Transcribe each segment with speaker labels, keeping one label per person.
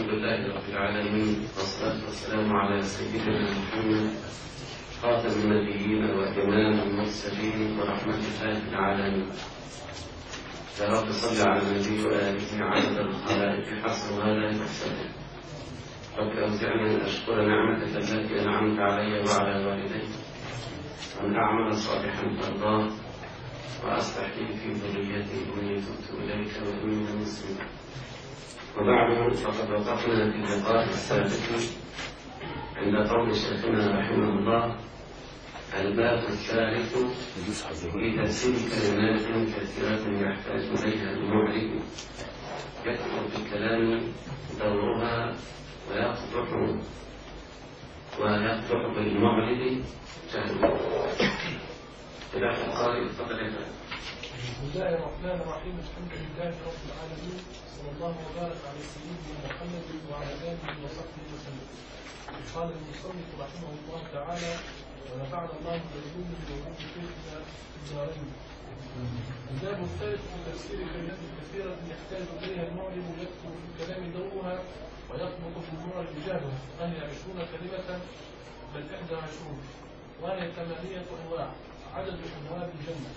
Speaker 1: الحمد لله رب العالمين، والصلاة والسلام على سيدنا محمد خاتم النبيين وإمام المرسلين ورحمة الله العالمين. يا رب صل على النبي وآله عدد الخلائق حسب ما لا يحسب. رب أوزعني أن أشكر نعمتك التي أنعمت علي وعلى والدي، وأن أعمل صالحا ترضاه، وأصلح لي في ذريتي إني تبت إليك وإني من المسلمين. وبعد، فقد وقفنا في اللقاء السابق عند قول شيخنا رحمه الله: الباب الثالث في تفسير كلمات كثيرة يحتاج إليها المعرب، يكثر في الكلام دورها ويقطع بالمعرب جهله. خلاف القارئ فقد
Speaker 2: بسم الله الرحمن الرحيم. الحمد لله رب العالمين، صلى الله وبارك على سيدنا محمد وعلى اله وصحبه وسلم. قال المصنف رحمه الله تعالى: ونفعنا الله بعلومه وعلوم شيخنا في الدارين. الباب الثالث في تفسير كلمات كثيرة يحتاج اليها المعلم، يكثر في الكلام دورها ويطبق في المعرب جهلها، وهي 20 كلمة بل 21، وهي 8 انواع، عدد ابواب الجنة.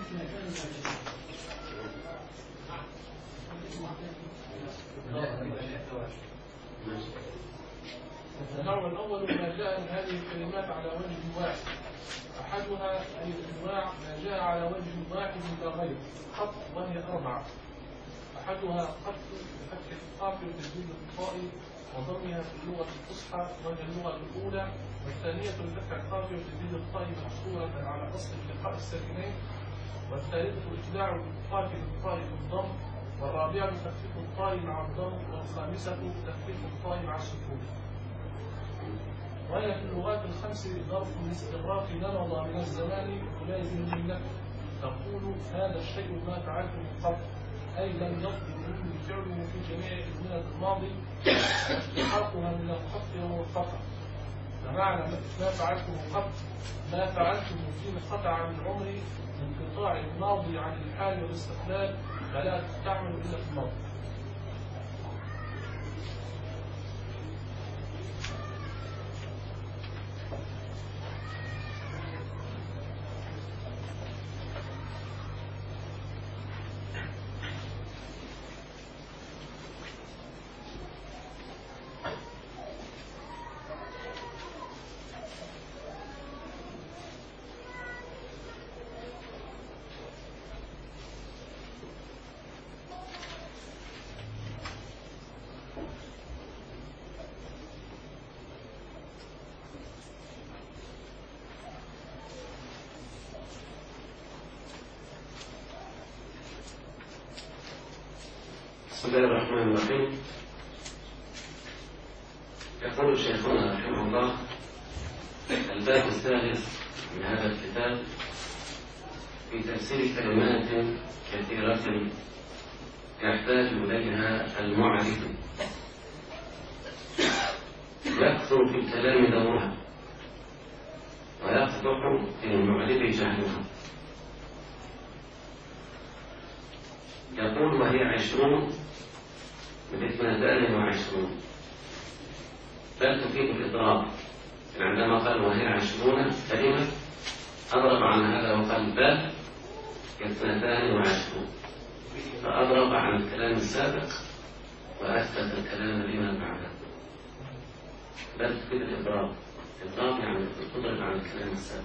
Speaker 2: النوع الأول ما جاء من هذه الكلمات على وجه واحد. أحدها أي الأنواع ما جاء على وجه واحد لا غير، خط، وهي 4. أحدها خط بفتح القاف وتشديد الطاء وضمها في اللغة الفصحى وهي اللغة الأولى، والثانية بفتح القاف وتشديد الطاء مكسورة على أصل التقاء الساكنين، والثالثة ابتداع القاف بالطاء بالضم، والرابعة تخفيف الطاء مع الضم، والخامسة تخفيف الطاء مع السكون. وهي في اللغات الخمس ظرف لاستغراق نمض من الزمان تلازم النفي، تقول هذا الشيء ما فعلته من قبل، أي لم يقضي منه فعله في جميع الأزمنة الماضي، واستحقاقها من الخط والقطع. فمعنى ما فعلته قبل ما فعلته فيما قطع عن العمر انقطاع الماضي عن الحال والاستقبال، فلا تستعمل إلا في الماضي.
Speaker 1: بسم الله الرحمن الرحيم. يقول شيخنا رحمه الله: الباب الثالث من هذا الكتاب في تفسير كلمات كثيرة يحتاج إليها المعرب، يكثر في الكلام دورها ويقدح في المعرب جهلها. يقول: وهي 20 من 22، بل تفيد الإضراب. عندما قال وهي 20 كلمة أضرب عن هذا وقال بل 22، فأضرب عن الكلام السابق وأثبت الكلام لما بعده. بل تفيد الإضراب. الإضراب يعني تضرب عن الكلام السابق.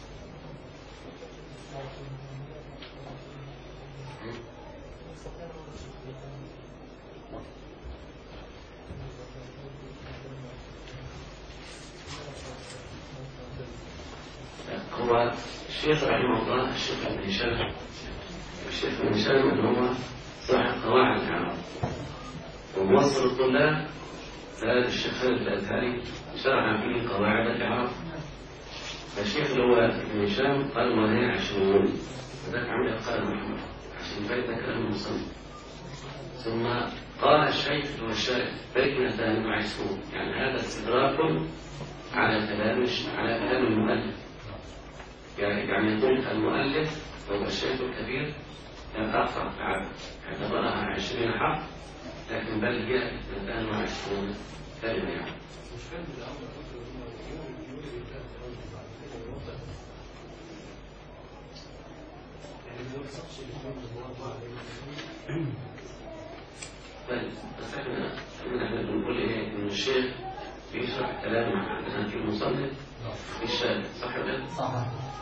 Speaker 1: هو الشيخ رحمه الله الشيخ ابن هشام، الشيخ ابن هشام اللي هو صاحب قواعد العرب وموصل الطلاب، زاد الشيخ خالد الأزهري شرح فيه قواعد العرب. فالشيخ اللي هو ابن هشام قال وهي 20، وذاك عمل قال محمد عشان بيت كلام المصنف. ثم قال الشيخ هو الشارع بيت 22، يعني هذا استدراك على كلام المؤلف. يعني يقول المؤلف وهو الشيخ الكبير لم أخطأ في عدد، اعتبرها 20 حرف، لكن بل هي 22. كلمة يعني. طيب بس احنا بنقول ايه؟ ان الشيخ بيشرح كلام عندنا في المصنف في الشارع، صح ولا لا؟
Speaker 3: صح.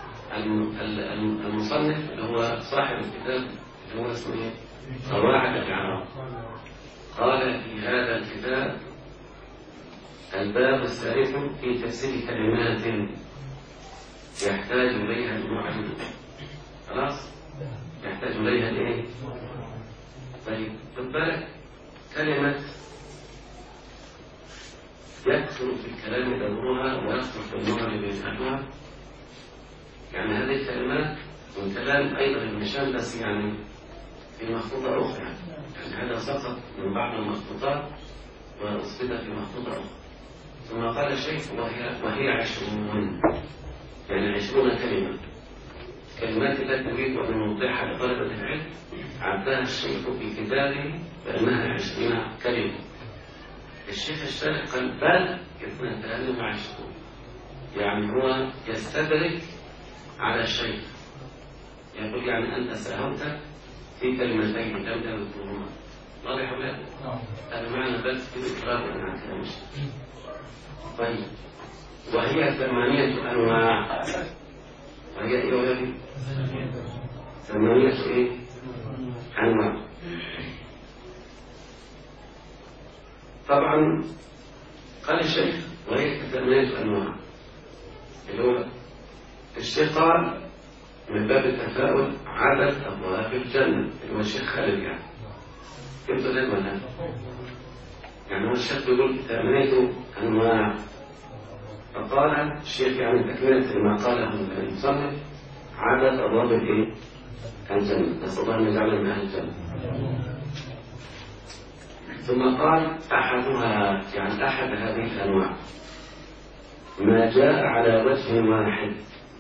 Speaker 1: المصنف اللي هو صاحب الكتاب اللي هو اسمه ايه؟ قواعد الإعراب. قال في هذا الكتاب الباب السالف في تفسير كلمات يحتاج إليها المعلم. خلاص؟ يحتاج إليها الإيه؟ طيب خد بالك كلمة يكثر في الكلام دورها ويكثر في اللغة اللي بيفهمها. يعني هذه الكلمات من كلام أيضا ابن هشام بس يعني في مخطوطة أخرى، يعني هذا سقط من بعض المخطوطات وأثبت في مخطوطة أخرى. ثم قال الشيخ وهي 20 يعني 20 كلمة. كلمات التي نريد أن نوضحها لطلبة العلم عدها الشيخ في كتابه بأنها 20 كلمة. الشيخ الشارح قال بل 22 يعني هو يستدرك على الشيخ، يقول يعني أنت ساهمت في كلمتين لم تذكرهما. واضح ولا لا؟ هذا معنى بس في الإقرار عن كلام الشيخ. طيب وهي 8 أنواع. وهي إيه ولدي؟ 8 إيه؟ أنواع. طبعا قال الشيخ وهي 8 أنواع، اللي هو الشيخ قال من باب التفاؤل عدد أبواب الجنة، اللي هو الشيخ خالد يعني. كيف تقول ولا؟ يعني هو الشيخ بيقول 8 أنواع. فقال الشيخ يعني تكملة ما قاله المصنف عدد أبواب الإيه؟ الجنة. نسأل الله أن يجعلنا من أهل الجنة. ثم قال أحدها يعني أحد هذه الأنواع ما جاء على وجه واحد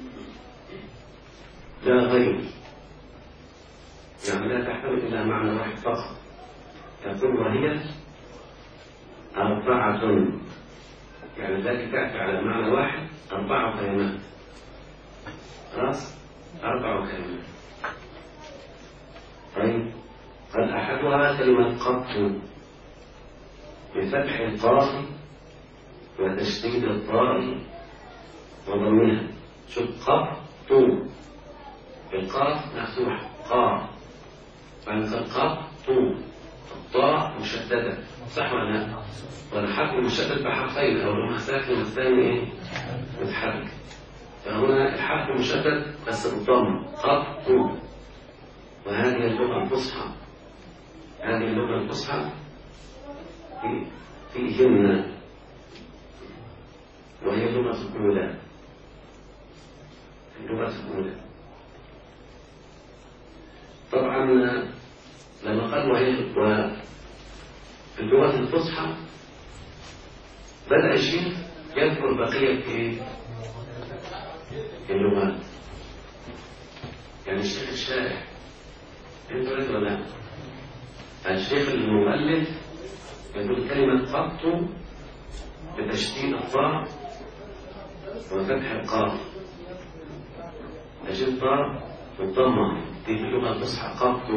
Speaker 1: لا غير، يعني لا تحتمل إلا معنى واحد فقط. يقول وهي 4 يعني ذلك تأتي على معنى واحد 4 كلمات. خلاص 4 كلمات. طيب قال أحدها كلمة قط بفتح القاف وتشديد الطاء وضمها. شوف قط القاف مفتوحة قاف، فانت قط الطاء مشددة، صح ولا لا؟ والحرف المشدد بحرفين أو لما ساكن والثاني إيه؟ متحرك. فهنا الحرف مشدد بس بالضم قط. وهذه اللغة الفصحى، هذه اللغة الفصحى فيهن، وهي اللغة الأولى. اللغة الأولى طبعا لما قال وهي في اللغة الفصحى بدأ الشيخ يذكر بقية اللغات. يعني الشيخ الشارح انت ولا لا؟ الشيخ المؤلف يقول كلمة قط بتشديد الطاء وفتح القاف، تشديد الطاء والضمة في اللغة الفصحى قط.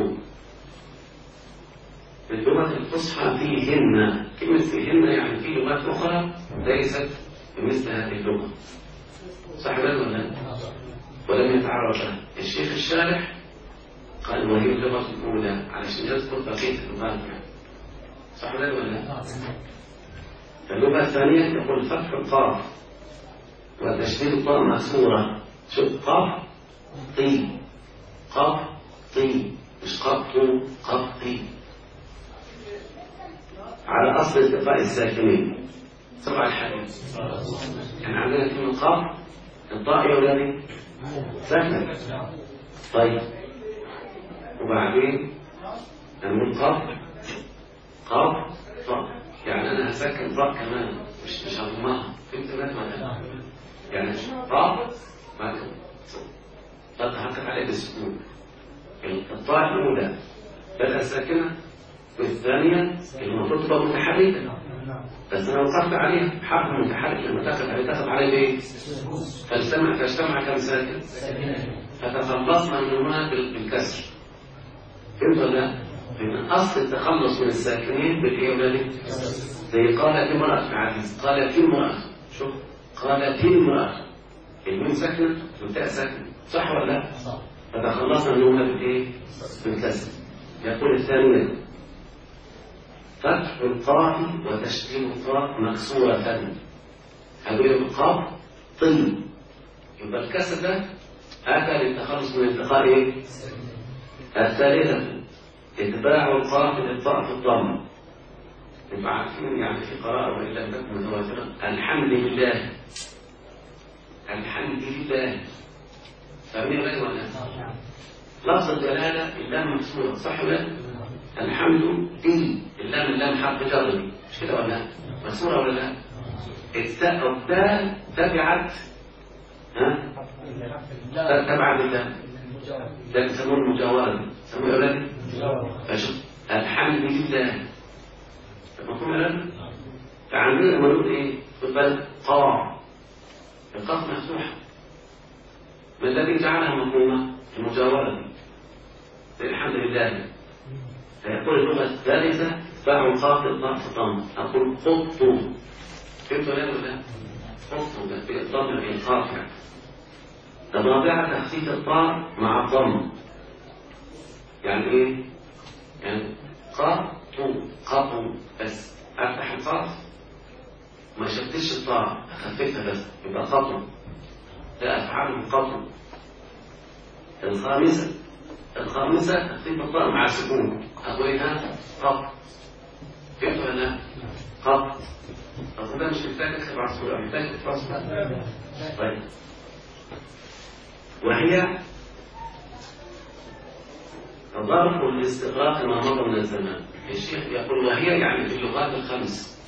Speaker 1: في اللغة الفصحى فيهن، كلمة فيهن يعني في لغات أخرى ليست بمثل هذه اللغة، صح ولا لا؟ ولم يتعرض لها. الشيخ الشارح قال وهي اللغة الأولى علشان يذكر بقية اللغات يعني. صح ولا لا؟ اللغة الثانية يقول فتح القاف وتشديد الطاء مكسورة. شوف قاف طي، قاف طي مش قط قطي، على أصل التقاء الساكنين. سبع الحديث يعني عندنا كلمة قاف الطاء يا ولدي ساكنة. طيب وبعدين نقول قاف طاء، يعني أنا هسكن طاء كمان مش هضمها. فهمت ولا؟ يعني طاء بعدين تتحقق عليه بالسكون. الطاء الأولى بدأ ساكنة والثانية المفروض تبقى متحركة. بس أنا وقفت عليه حرف متحرك لما دخل عليه دخل عليه إيه؟ فاجتمع كم ساكن؟ فتخلصنا منهما بالكسر. فهمت ولا لا؟ لأن أصل التخلص من الساكنين بالإيه ولادي؟ زي قالت امرأة في عزيز، قالت المرأة، شوف قالت المرأة، الميم ساكنة والتاء ساكنة، صح ولا لا؟ صح. فتخلصنا منهما بالإيه؟ بالكسر. يقول الثانية فتح القاف وتشكيل الطاء مكسورة. هقول القاف طل، يبقى الكسر ده أتى للتخلص من التقاء إيه؟ الثالثة اتباع القاف للطاء في الضم. يبقى عارفين يعني في قراءة وإن لم تكن متواترة الحمد لله، الحمد لله. فاهمين ولا ولا؟ لفظ الجلالة اللام مكسورة، صح ولا لا؟ الحمد لله، اللام حرف جر، مش كده ولا لا؟ مكسورة ولا لا؟ التاء تبعت تبعت اللام، ده بيسموه المجاورة، بيسموه ايه؟ فشوف الحمد لله مفهوم ولا؟ فعندنا لما نقول ايه؟ خد بالك قاف، القاف مفتوحة، ما الذي جعلها مفهومة؟ المجاورة دي زي الحمد لله. فيقول اللغة الثالثة اتباع القاف للطاء في الضم. أقول خطوا، فهمت ولا لا؟ خطوا بالضم القاف يعني. الرابعة تخفيف الطاء مع الضم. يعني ايه؟ يعني قطو بس افتح القاف ما شدش الطاء، اخففها بس يبقى قطو. لا افعله قطو. الخامسة تخفيف الطاء مع السكون. اقولها قط. فهمت ولا لا؟ قط. اصل ده مش محتاج اكتب على الصورة، محتاج تفصل. طيب وهي ظرف الاستغراق ما مضى من الزمان. الشيخ يقول وهي يعني في اللغات الخمس.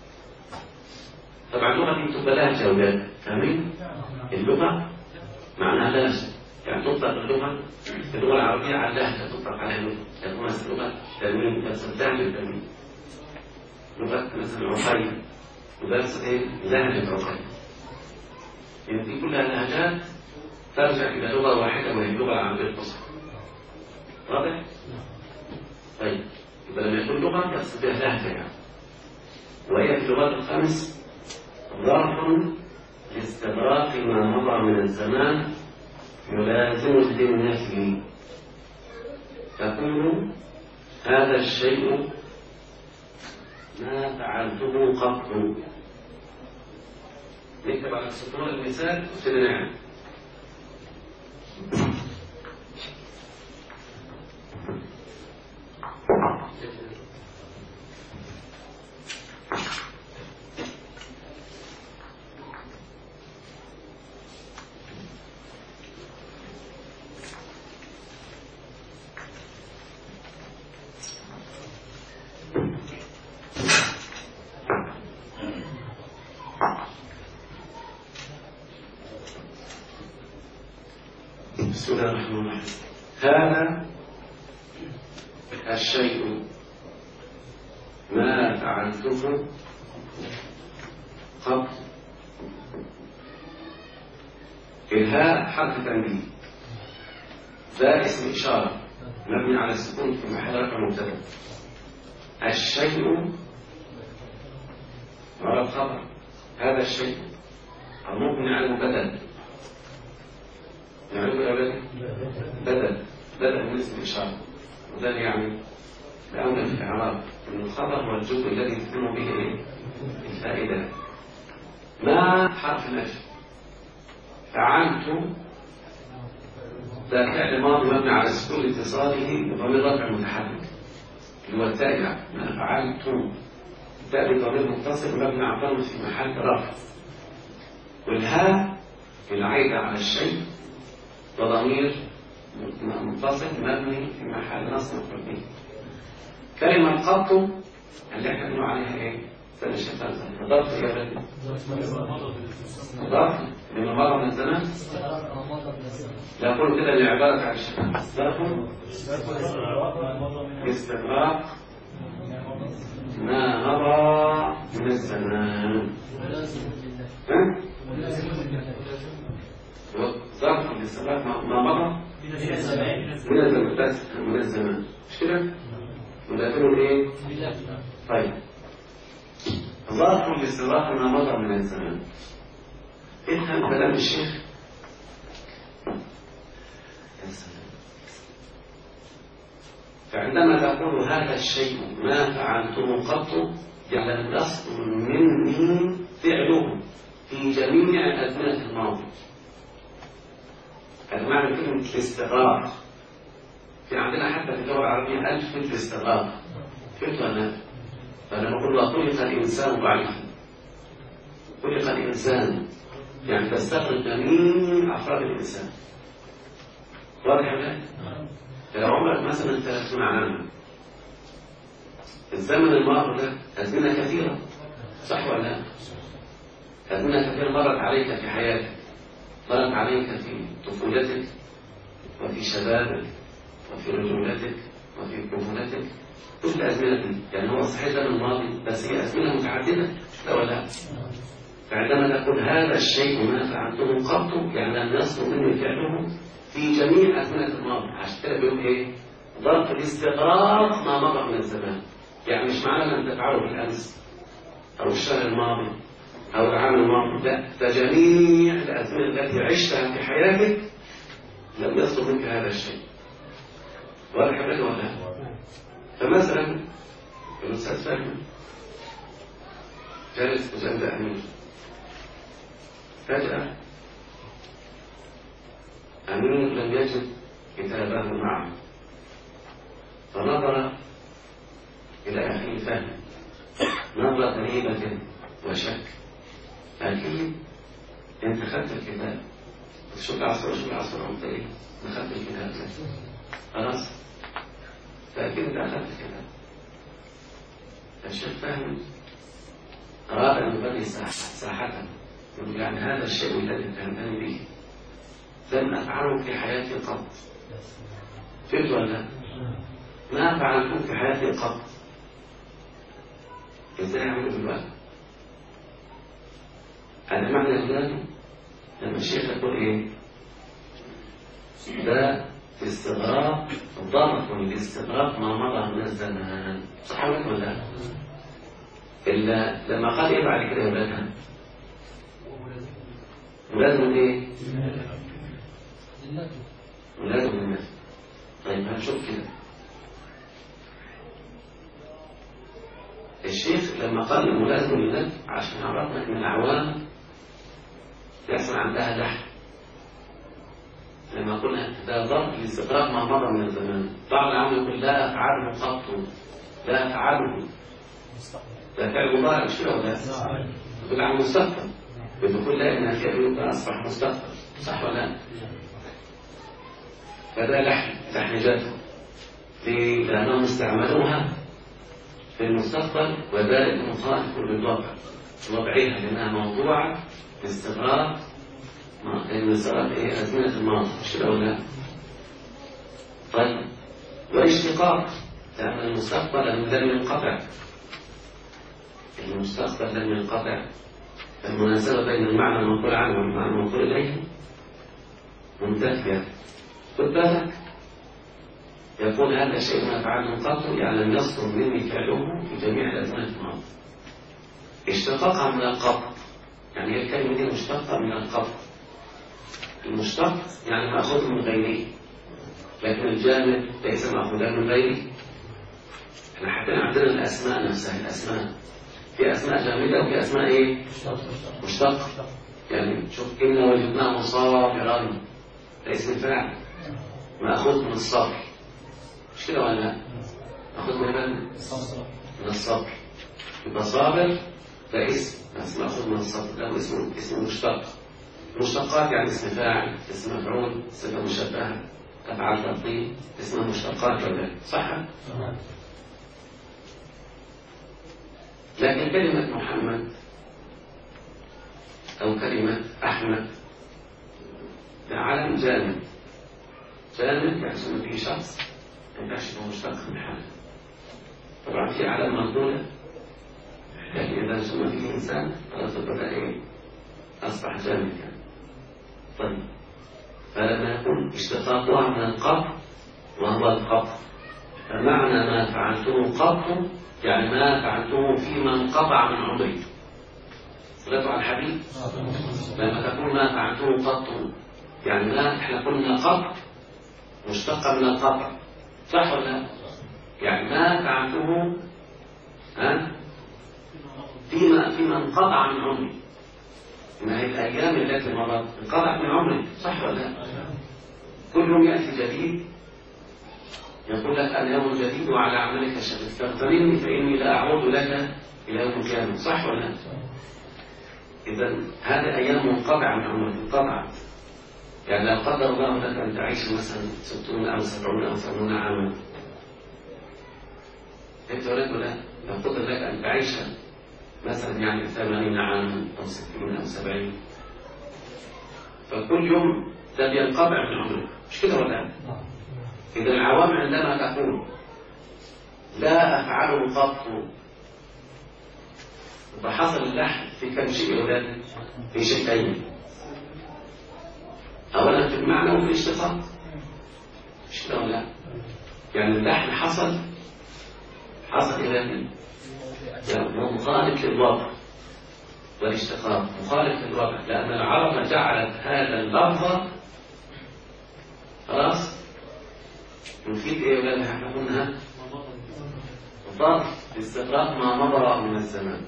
Speaker 1: طبعا اللغة دي تبقى لهجة أولاد، فاهمين؟ اللغة معناها لهجة، يعني تطلق اللغة العربية على اللهجة، تطلق عليها لغة، تكون لغة تلميذ بس بتعمل التلميذ. لغة مثلا عقيل وبس ايه؟ لهجة عقيل. يعني دي كلها لهجات ترجع إلى لغة واحدة وهي اللغة العربية الفصحى. واضح؟ طيب يبقى لما يكون لغة يقصد بها لهجة يعني. وهي في اللغات الخمس ظرف لاستغراق ما مضى من الزمان يلازم للنفي. تقول هذا الشيء ما فعلته قط. نكتب على السطور المثال وابتدي نعمل. بسم الله الرحمن الرحيم. هذا الشيء ما فعلته قط. الهاء حرف تنبيه، ذا اسم إشارة مبني على السكون في محل رفع مبتدأ. الشيء على الخبر، هذا الشيء مبني على المبتدأ. يعني بدل من اسم إشارة، وده يعني لأن في الإعراب أن الخبر هو الجزء الذي تتم به الفائدة. ما حرف نفي، فعلت ده فعل ماضي مبني على سكون اتصاله بضمير رفع متحرك اللي هو التابع. ما فعلت التاء بضمير متصل مبني على الضم في محل رفع. والهاء العائدة على الشيء وضمير متصل مبني في محل نصب مفعول به. كلمة قط اللي احنا بنقول عليها ايه؟ استنى الشيخ ظرف يا ولد، ظرف لما مضى من الزمان. لا أقول كده اللي عبارة عن الشيخ ظرف استغراق ما مضى من الزمان. ظرف الاستغراق ما مضى من الزمان بس من الزمان، مش كده؟ مدافعون ايه؟ طيب ظرف الاستغراق ما مضى من الزمان. افهم كلام الشيخ. فعندما تقول هذا الشيء ما فعلته قط يعني يصدر مني فعله في جميع الأزمنة الماضية. هذا معنى كلمة الاستغراق. في عندنا حتى في اللغة العربية ألف مثل الاستغراق. فهمت ولا لا؟ فلما أقول خلق الإنسان ضعيفا، خلق الإنسان يعني تستغرق جميع أفراد الإنسان. واضح ولا لا؟ لو عمرك مثلا 30 عاما، الزمن الماضي ده أزمنة كثيرة، صح ولا لا؟ أزمنة كثيرة مرت عليك في حياتك، مرت عليك في طفولتك وفي شبابك وفي رجولتك وفي طفولتك، كل أزمنة دي يعني هو صحيح الزمن الماضي بس هي أزمنة متعددة، لا ولا لا؟ فعندما تقول هذا الشيء ما فعلته قط يعني لم يصدر مني فعله في جميع أزمنة الماضي. عشان كده بيقول إيه؟ ظرف الاستغراق ما مضى من الزمان. يعني مش معنى لم تفعله بالأمس أو الشهر الماضي أو العام الماضي، لا، فجميع الأزمنة التي عشتها في حياتك لم يصدر منك هذا الشيء. ولا حبيته ولا لا؟ فمثلا الأستاذ فهمي جالس بجنب أمير، فجأة أمير لم يجد كتابه معه، فنظر إلى أخيه فهم نظرة غريبة وشك. أكيد أنت خدت الكتاب، شو العصر عمت إيه؟ ما خدت الكتاب خلاص، فأكيد أنت أخذت الكتاب. الشيخ فهم أراد أن يبني ساحته، يقول يعني هذا الشيء الذي اتهمتني به لم أفعله في حياتي قط. فهمت ولا لا؟ ما فعلته في حياتي قط. ازاي اعمله دلوقتي؟ هذا معنى دلوقتي لما الشيخ يقول ايه؟ ده استغراق ظرف الاستغراق ما مضى من الزمان، صح ولا لا؟ إلا لما قال ايه بعد كده يا ولادها؟ ولازم ايه؟ ولازم الناس. طيب هنشوف كده الشيخ لما قال ملازم للنفس عشان عرفنا ان العوام يحصل عندها لحن. لما قلنا ده ظرف لاستغراق ما مضى من الزمان، بعض العوام يقول لا افعله قط، لا افعله، ده فعل مضارع مش كده ولا؟ يقول عن مستقبل، بتقول لا ان فعله اصبح مستقبل، صح ولا لا؟ فده لحن جاته ليه؟ لانهم استعملوها في المستقبل وذلك مخالف للواقع وضعها لأنها موضوعة لاستغراق أزمنة الماضي، مش كده ولا؟ طيب والاشتقاق لأن المستقبل لم ينقطع، المستقبل لم ينقطع، المناسبة بين المعنى المنقول عنه والمعنى المنقول إليه منتفية. خد بالك يقول هذا الشيء ما فعله قط يعني لم يصدر مني فعله في جميع الأزمنة الماضية. اشتقاقها من القط، يعني هي الكلمة دي مشتقة من القط. المشتق يعني مأخوذ من غيره، لكن الجامد ليس مأخوذا من غيره. احنا حتى عندنا الأسماء نفسها، الأسماء في أسماء جامدة وفي أسماء إيه؟ مشتقة. يعني شوف إنا وجدناه صابرا، ده اسم الفاعل مأخوذ من الصبر، مش كده ولا لا؟ مأخوذ من الصبر. يبقى صابر ده اسم بس مأخوذ من الصبر، ده اسم مشتق. مشتقات يعني اسم فاعل، اسم مفعول، صفة مشبهة، أفعال تفضيل، اسمها مشتقات ولا صح؟ لكن كلمة محمد أو كلمة أحمد ده علم جامد، جامد يحسن فيه شخص ما ينفعش يكون مشتق من حاجة. طبعا في علم مقبولة لكن إذا سمى فيه إنسان خلاص بدأ إيه؟ أصبح جامد يعني. طيب فلما يكون اشتقاقها من القبر وهو القبر، فمعنى ما فعلته قبر يعني ما فعلته فيما انقطع من عمري. صليت على الحبيب. لما تقول ما فعلته قط يعني ما احنا قلنا قبر مشتقة من القبر، صح ولا لا؟ يعني ما فعلته فيما انقطع من عمري. ما هي الأيام التي مرت انقطع من عمري، صح ولا لا؟ كل يوم يأتي جديد يقول لك اليوم جديد وعلى عملك شغل، فاغتنمني فإني لا أعود لك إلى يوم كامل، صح ولا لا؟ إذا هذه أيام منقطعة من عمرك، انقطعت. يعني لو قدر الله لك أن تعيش مثلا 60 أو 70 أو 80 عاما، أنت ولا لو قدر لك أن تعيش مثلا يعني 80 عاما أو 60 أو 70، فكل يوم ده بينقطع من عمرك، مش كده ولا لا؟ إذا العوام عندما تقول لا أفعله قط فحصل اللحن في كم شيء يا أولاد؟ في شيئين. أولا في المعنى وفي الاشتقاق، مش كده ولا لا؟ يعني اللحن حصل إلى يعني مخالف للوضع والاشتقاق، مخالف للوضع، لأن العرب جعلت هذا اللفظ خلاص يفيد ايه ولا احنا قلنا مضاف لاستغراق ما مضى من الزمان،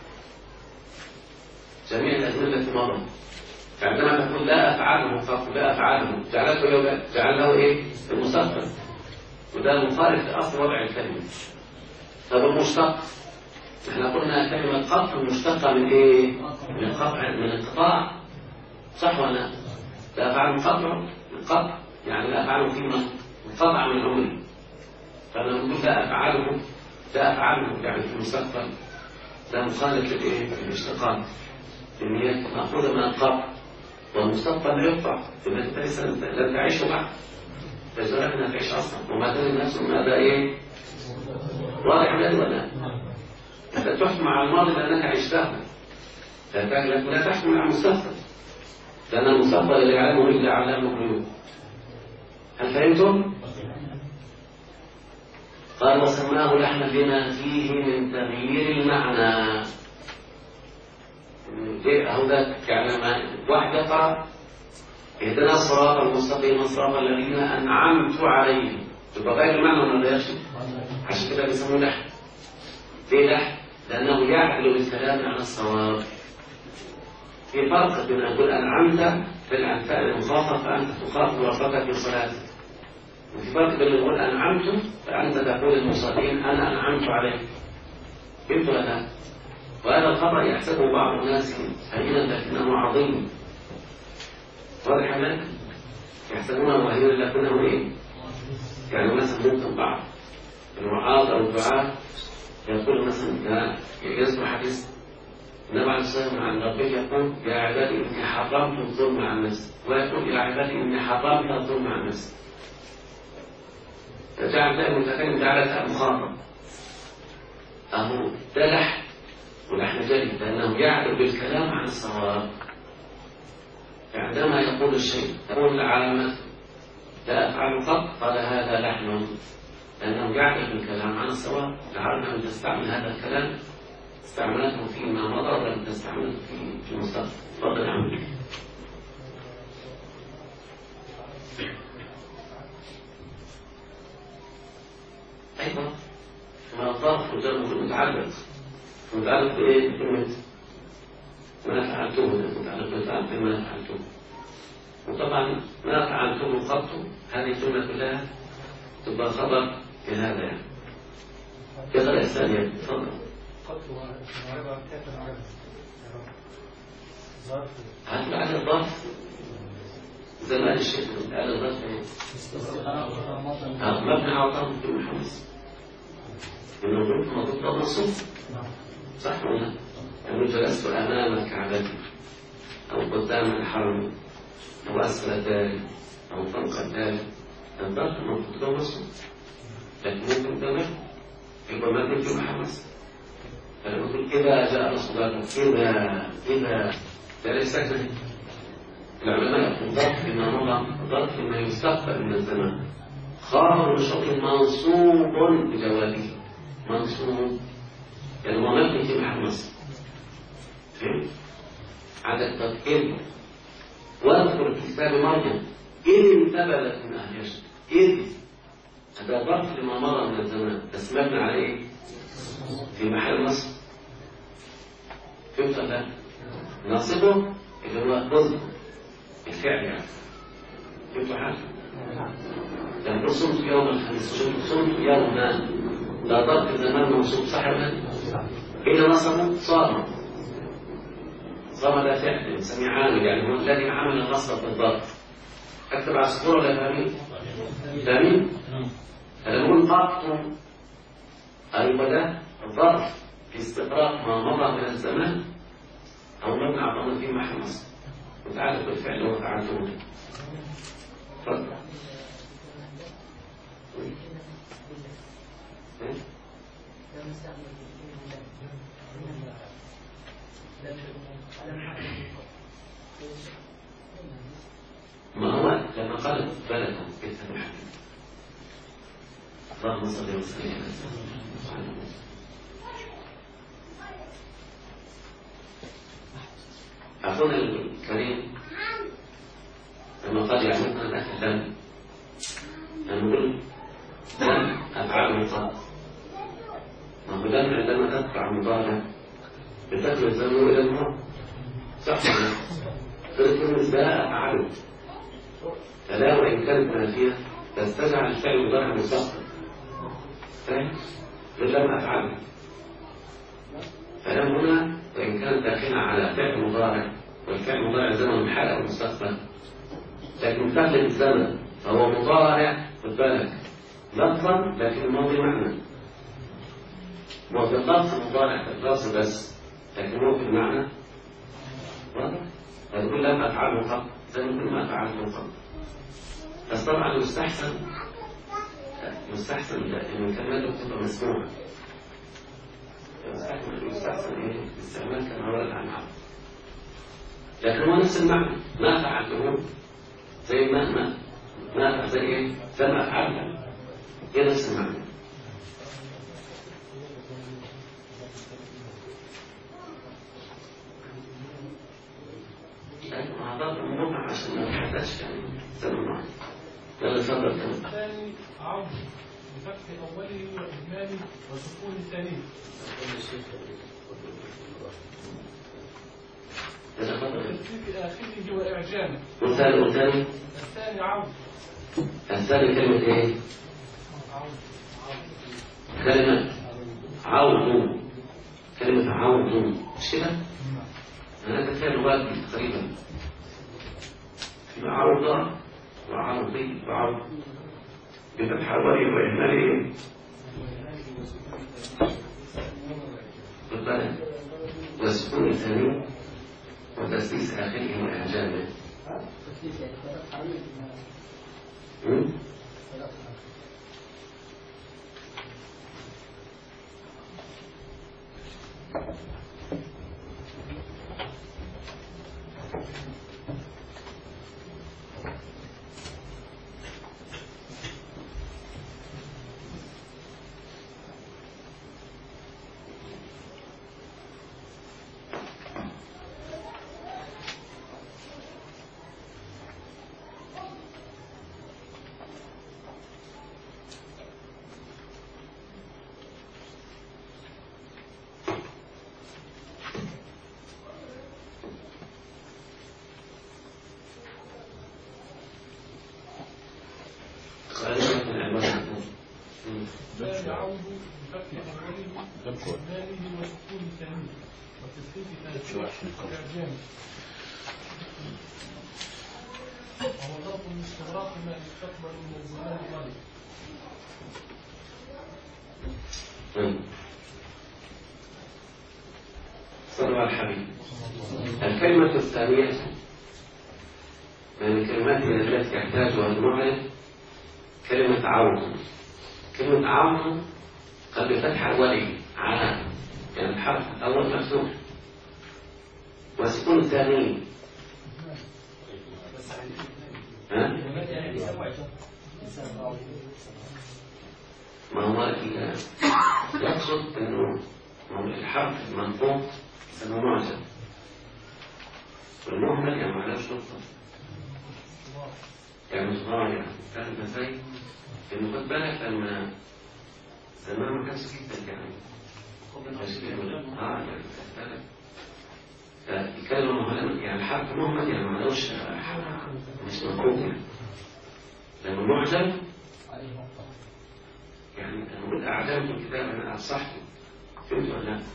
Speaker 1: جميع الازمنه التي مضت. فعندما تقول لا افعله قط لا افعله جعله ايه؟ المستقبل، وده مخالف لاصل وضع الكلمه. طب المشتق احنا قلنا كلمه قط مشتقه من ايه؟ من الانقطاع، صح ولا لا؟ لا افعله قطع من قطع، يعني لا افعله فيما انقطع من عمري. فلما نقول لا افعله يعني في المستقبل، ده مخالف للايه؟ الاشتقاق، ان هي ماخوذه من القطع، والمستقبل لا يقطع، يبقى انت لن تعيش بعد، فالزرع انها تعيش اصلا، وما دام النفس هذا ايه؟ واضح ولا؟ انت تحكم على الماضي لانك عشته، لا تحكم على المستقبل، لان المستقبل اللي يعلمه الا علام الغيوب. هل فهمتم؟ قال وسماه لحنا لما فيه من تغيير المعنى. اهو ده يعني واحد يقرأ اهدنا الصراط المستقيم صراط الذين انعمت عليهم، تبقى غير المعنى ولا لا يخشى؟ عشان كده بيسموه لحن. ليه لحن؟ لانه يعدل بالكلام عن الصواب. في فرق بين ان تقول انعمت بالانفاء المخاطب فانت تخاطب ربك في صلاتك، وفي فرق بين ان تقول انعمت فانت تقول للمصلين انا انعمت عليك. فهمت ولا لا؟ وهذا الخطأ يحسبه بعض الناس هينا لكنه عظيم. واضح لك؟ يحسبونه وهينا لكنه ايه؟ يعني مثلا ممكن بعض الوعاظ او الدعاء يقول مثلا يذكر حديث النبي عليه الصلاه والسلام عن ربه يقول يا عبادي اني حرمت الظلم عن نفسي، ويقول يا عبادي اني حرمت الظلم عن نفسي. فجعل ده المتكلم جعلتها مخاطب. اهو ده لحن، ولحن جلد لانه يعدل بالكلام عن الصواب. فعندما يقول الشيء يقول علامة لا أفعل قط، قال هذا لحن، لأنه يعدل بالكلام عن الصواب. العرب لم تستعمل هذا الكلام، استعملته فيما مضى ولم تستعمله في المستقبل. تفضل يا عمي. أيضا ما الظرف مجرد المتعلق بإيه؟ بكلمة ما فعلته، متعلق بما فعلته. وطبعا ما فعلته قط هذه الجملة كلها تبقى خبر في هذا يعني. كذا الثانية تفضل. هل على الظرف زمان الشيخ على الظرف مبني على طرف في الحمص إنه الظروف مضبوطة بالصوت، صح ولا لا؟ يعني جلست أمام كعبتي أو قدام الحرم أو أسفل الدار أو فوق الدار، الظرف مضبوط بالصوت، لكن ممكن ده يبقى مبني في محمص. فلما تقول إذا جاء نصر الله إذا ده ليس كده. العلماء يقولون ظرف ما مضى ظرف ما يستقبل من الزمان خبر بشرط منصوب بجوابه منصوب يعني ممكن في محل نصب فهمت؟ عدد تذكير واذكر في كتاب مريم إذ انتبذت من أهل يشرب إذ هذا ظرف لما مضى من الزمان بس مبني على إيه؟ في محل نصب فهمت ولا؟ نصبه اللي هو نصب الفعل يعني فهمت حاجة؟ لما صمت يوم الخميس صمت يوما لا ظرف الزمان منصوب صح ولا إذا نصبه صام ده فعل نسميه عامل يعني هو الذي عمل النصب بالظرف اكتب على السطور ولا فاهمين؟ فاهمين؟ فلما نقول قط أيوة ده الظرف في استقراء ما مضى من الزمان أو مبنى على ضمن فيه محل نصب متعلق بالفعل وتعلقه به تفضل ما هو لما قال بلده بالتنحل اللهم صل وسلم على سيدنا أخونا الكريم لما قال يعلمنا نتكلم نقول لم أفعل قط ما هو لم عندما تدفع مضارع بتدخل الزمن إلى الماضي صح ولا قلت لا أفعله فلا وإن كانت نافية تستجعل الفعل مضارع مستقبل فاهم؟ لم أفعله فلم هنا وإن كانت داخلة على فعل مضارع والفعل مضارع زمن حال أو مستقبل لكن فعل الزمن فهو مضارع خد بالك لفظا لكن الماضي معنى هو في اللفظ مضارع في اللفظ بس لكن هو في المعنى واضح؟ فتقول لم أفعله قط زي ما كل ما أفعله قط بس طبعا يستحسن إن الكلمات تبقى مسموعة يستحسن إيه استعمال كما ورد عن عبد لكن هو نفس المعنى ما فعلته زي ما فعل زي إيه زي ما أفعلها هي نفس المعنى أعضاء الموضوع عشان ما نحتاجش يعني زمن معين يلا تفضل كمان
Speaker 2: الثاني عرض بفتح أوله وإجماله وسكون ثانيه وتثبيت آخره وإعجامه
Speaker 1: والثاني
Speaker 2: الثاني عرض
Speaker 1: الثاني كلمة إيه؟ كلمة عوض كلمة عوض مش كده؟ هذا فعل لغات تقريبا في عوضة وعرضي وعرض بفتح أوله وإهماله بالبلد وسكون ثاني وتسليس آخره وإعجامه
Speaker 2: يعود بفتح أوله وإجماله وسكون ثانيه وتثبيت آخره وإعجامه وهو ضرب الاستغراق ما يستقبل من الزمان الغالي.
Speaker 1: صلى على الحبيب. الكلمة الثانية من الكلمات التي يحتاجها المعرب كلمة عوض. كلمة عوض قد بفتح أوله عام يعني الحرف الأول مفتوح والسكون الثاني ما هو يقصد أنه الحرف المنطوق يسمى معجم والمهمل يعني معناه شرطة يعني مش ضايع. فاهم ازاي؟ إنه خد بالك لما زمان ما كانش كده يعني يعني يتكلم مهمل يعني حرف مهمل يعني معناهوش مش منطوق يعني. لما معجم يعني نقول أعلام في الكتاب أنا أصحته فهمت ولا لا؟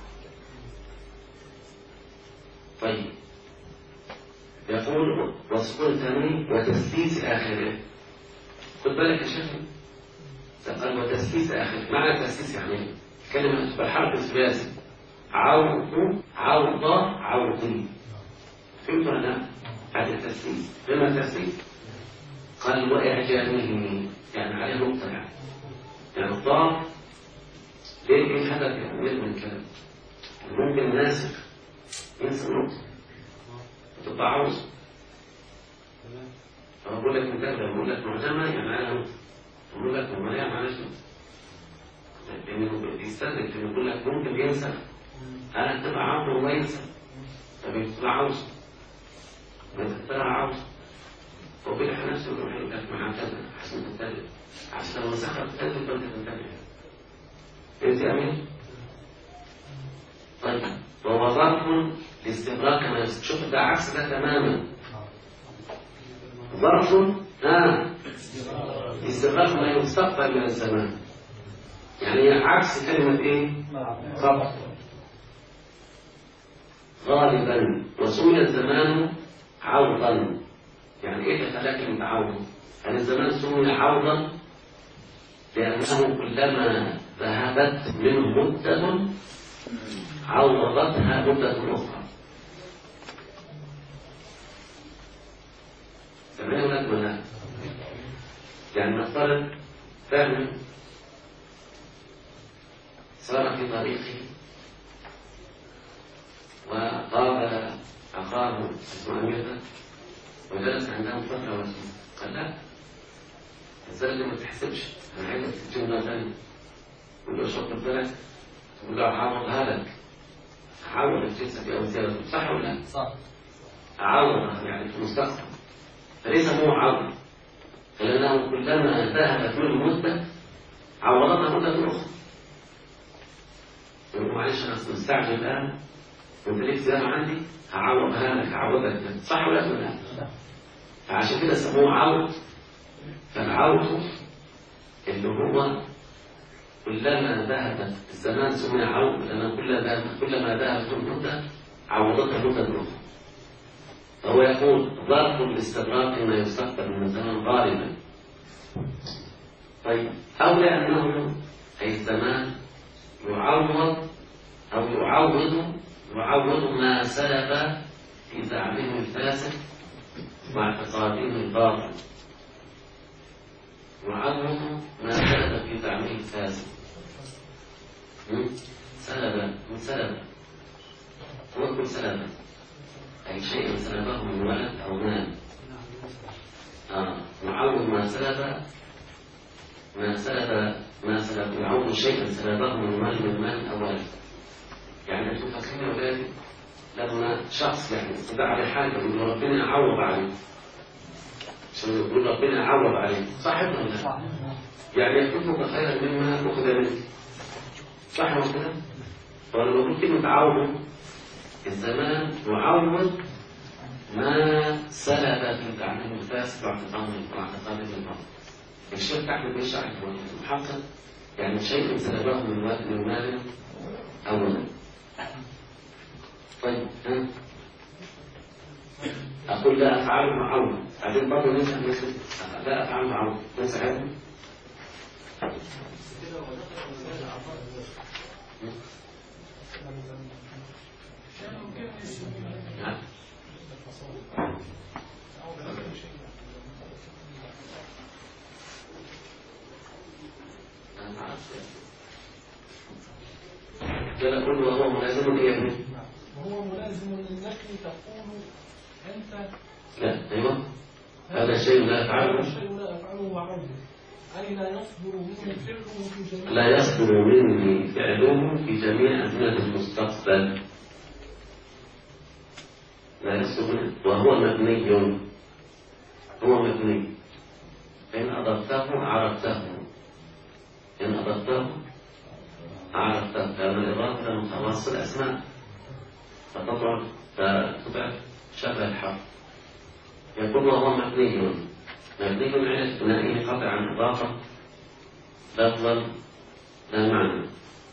Speaker 1: طيب يقول وسكون ثاني وتسديس آخره. خد بالك يا شيخ قال وتسديس آخره. معنى التسديس يعني كلمة بالحرف الثلاثي عوض عوض عوضي فهمت ولا لا؟ هذا التسديس. لما التسديس قال وإعجامه يعني عليه نقطة يعني الضاد ليه الحدث يعني من الكلام ممكن ناسخ ينسى النقطة وتبقى عوض. فأقول لك مثال لما أقول لك معجمة يعني عليها نقطة أقول لك ممالية معلش نقطة لأنه بيستدرك لأنه يقول لك ممكن ينسى هل تبقى عوض وينسى فبتبقى عوض بتبقى عوض وبيلح نفسه يروح يقول لك مع كذا عشان تنتبه عشان لو مسخر تنتبه فأنت تنتبه فهمت يا أمين؟ طيب وهو ظرف لاستغراق كما شوف ده عكس ده تماما. ظرف استغراق ما يستقبل من الزمان يعني عكس كلمة ايه؟ ظرف غالبا وسمي الزمان عوضا. يعني ايه خلاك كلمة عوضا؟ يعني الزمان سمي عوضا لأنه كلما ذهبت منه مدة عوضتها مدة أخرى. سمعنا لك ولا يعني نفترض فهم سار في طريقه وقابل أخاه اسمه أميرة وجلس عندهم فترة وسيلة قال لا الزلة ما تحسبش أنا عايزك تجيبنا ثاني يقول له شوف بالك تقول له أعوضها لك أعوض الجنس في أمثلة صح ولا لا؟ صح. أعوضها يعني في المستقبل فليس هو عوض فلأنه كلما ذهبت منه مدة عوضتها مدة أخرى. يقول معلش أنا مستعجل الآن وأنت ليك زيادة عندي هعوضها لك هعوضك صح ولا لا؟ فعشان كده سموه عوض. فالعوض اللي هو كلما ذهبت الزمان سمي عوض لأن كلما ذهبت المدة عوضتها مدة أخرى. فهو يقول ظرف الاستغراق ما يستقبل من الزمان غالبا. طيب أو لأنه أي الزمان يعوض أو يعوض ما سلب في زعمه الفاسد واعتقاده الباطل. يعوض ما سلب في زعمه الفاسد سلب هو كل سلب أي شيء سلبه من ولد أو مال. يعوض ما سلب يعوض شيئا سلبه من مال أو ولد. يعني أنتم فاكرين يا أولادي لما شخص يعني استدعى على حاجة يقول ربنا يعوض عليه عشان يقول ربنا يعوض عليه صح ولا لا؟ يعني يكتبك خيرا مما أخذ منك صح ولا كده؟ فلما يقول كلمة عوض الزمان يعوض ما سلب في تعليم الفاسد واعتقاد الباطل. الشيخ أحمد بيشرح المحقق يعني شيء سلبه من مال أو ولد. طيب أقول لا أفعل معوض بعدين برضه ننسى لا أفعل معوض ننسى هذا يلا قل وهو ملازم إيه؟
Speaker 2: وهو ملازم للنفي تقول أنت.
Speaker 1: لا أيوه هذا الشيء لا أفعله.
Speaker 2: هذا الشيء لا أفعله وعوده، أي لا يصدر مني فعله في جميع
Speaker 1: لا يصدر مني فعله في جميع أزمنة المستقبل. لا يصدر مني وهو مبني. هو مبني إن أضفته عرفته. إن أضفته عرفته. كان الإضافة من خواص الأسماء فتبع شبه الحرف. يقول وهو مبني. مبني على بنائه قطع عن إضافة لفظا لا معنى.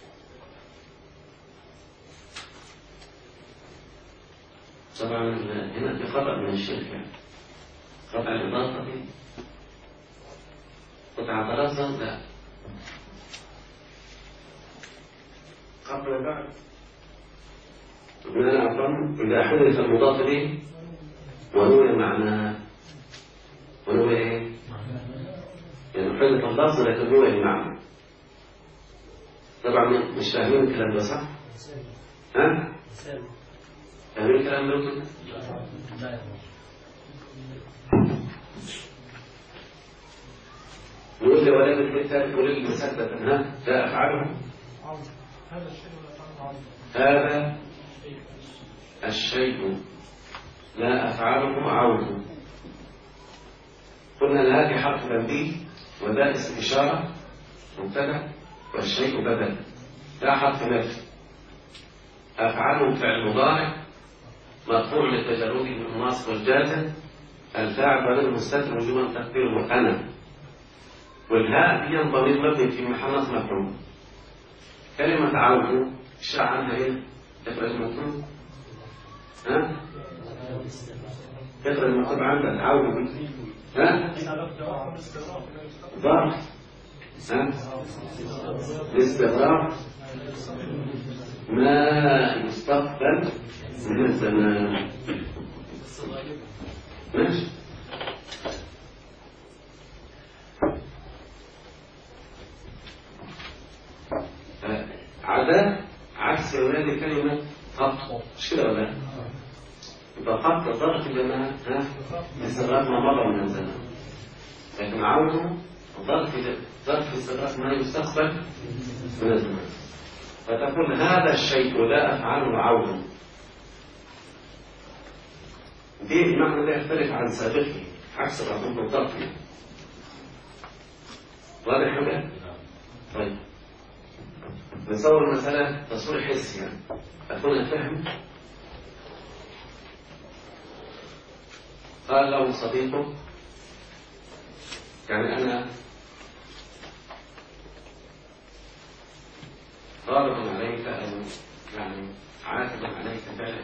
Speaker 1: طبعا هنا في خطأ من الشيخ يعني قطع الإضافة دي قطع لفظا لا قبل بعد بناء أفهم إذا حدث المضاف به ونوي معناه. ونوي إيه؟ يعني حدث اللفظ لكن نوي المعنى. طبعا مش فاهمين الكلام ده صح؟ ها؟ فاهمين الكلام ده كده؟ نقول لي ولكن الكتاب يقول لي مسددا ها؟ لا أفعله.
Speaker 2: هذا الشيء لا أفعله عوده.
Speaker 1: هذا الشيء لا أفعله عوده. قلنا أن هذه حرف تنبيه وذا اسم إشارة مبتدأ والشيء بدل. لا حرف نفي. أفعله فعل مضارع مرفوع للتجرد من الناصب والجازم. الفاعل بدل مستتر وجوبا تقديره أنا. والهاء هي ضمير مبني في محل نصب مفعول. كلمة عوده الشرع عنها إيه؟ تقرأ المكتوب ها؟ تقرأ المكتوب عندك عوده ها؟ ظرف ها؟ الاستغراق ما يستقبل من الزمان. ماشي. عدا عكس هذه كلمة خط مش كده ولا لا؟ يبقى خط ظرف الجماعة ها؟ استغراق ما مضى من الزمان. لكن عوده ظرف استغراق ما يستقبل من الزمان. فتقول هذا الشيء لا أفعله عوده. دي المعنى ده يختلف عن سابقه عكس الرقم بالضبط. واضح حاجة؟ طيب نصور المسألة تصوير حسي يعني أكون فهم. قال له صديقه يعني أنا غاضب عليك أو يعني عاتب عليك فعلك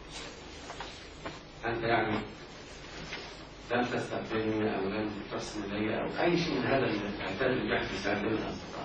Speaker 1: أنت يعني لم تستقبلني أو لم تحسن إلي أو أي شيء من هذا العتاب اللي بيحدث عندنا الأصدقاء.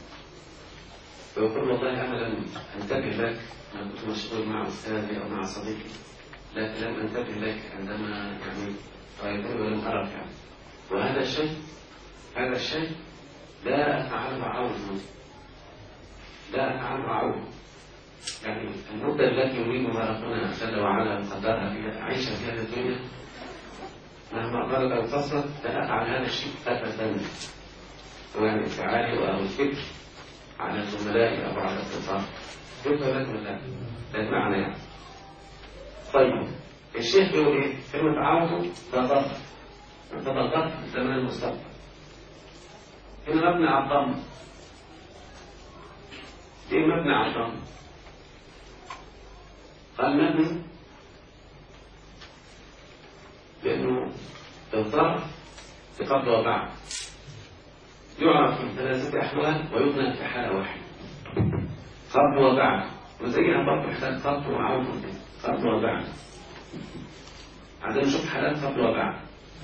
Speaker 1: فيقول والله أنا لم أنتبه لك. أنا كنت مشغول مع أستاذي أو مع صديقي لكن لم أنتبه لك عندما يعني رأيتني ولم أرك يعني. وهذا الشيء لا أفعله عوضا. لا أفعله عوضا. يعني المدة التي يريدها ربنا جل وعلا قدرها في عيشها في هذه الدنيا مهما أردت أن تصل لا أفعل هذا الشيء أبدا. سواء انفعالي أو الفكر على زملائي أو على الأصدقاء. كيف لك ولا ده المعنى يعني. طيب الشيخ يقول إيه؟ كلمة عوض تضغط في الزمن المستقبل. هنا مبني على الضم. ليه مبني على الضم؟ قال مبني لأنه الظرف قبل وبعد يعرف في ثلاثة أحوال ويبنى في حالة واحدة قبل وبعد. وزيها برضه حالات قبل وعوض قبل وبعد. عايزين نشوف حالات قبل وبعد.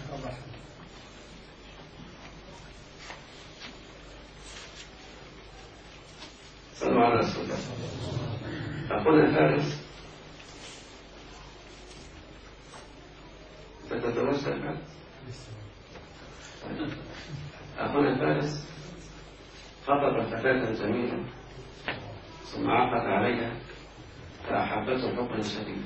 Speaker 1: صلوا على رسول الله. أخونا فارس تتزوجت الآن؟ أخونا فارس خطب فتاة جميلة ثم عقد عليها فأحبته حبا شديدا.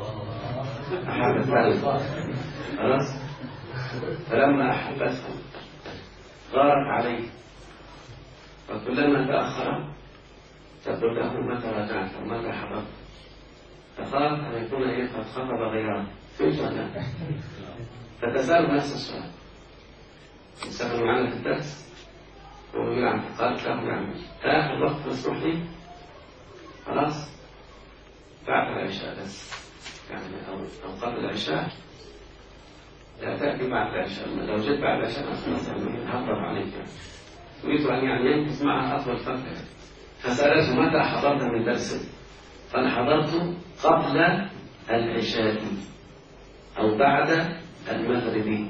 Speaker 1: أحبته خلاص. فلما أحبته غارت عليه، فكلما تأخر تقول له متى رجعت ومتى حضرت، فخاف أن يكون قد خطب غيره فهمت ولا؟ فتسأل نفس السؤال. يسأل معنا في الدرس ويقول يعني قالت له يعني آخر وقت مسموح لي خلاص بعد العشاء بس، يعني أو قبل العشاء لا تأتي بعد العشاء. لو جيت بعد العشاء خلاص هضرب عليك يعني. يريد أن يعني يمكث معها أطول فترة. فسألته متى حضرت من درسك؟ قال حضرت قبل العشاء أو بعد المغرب.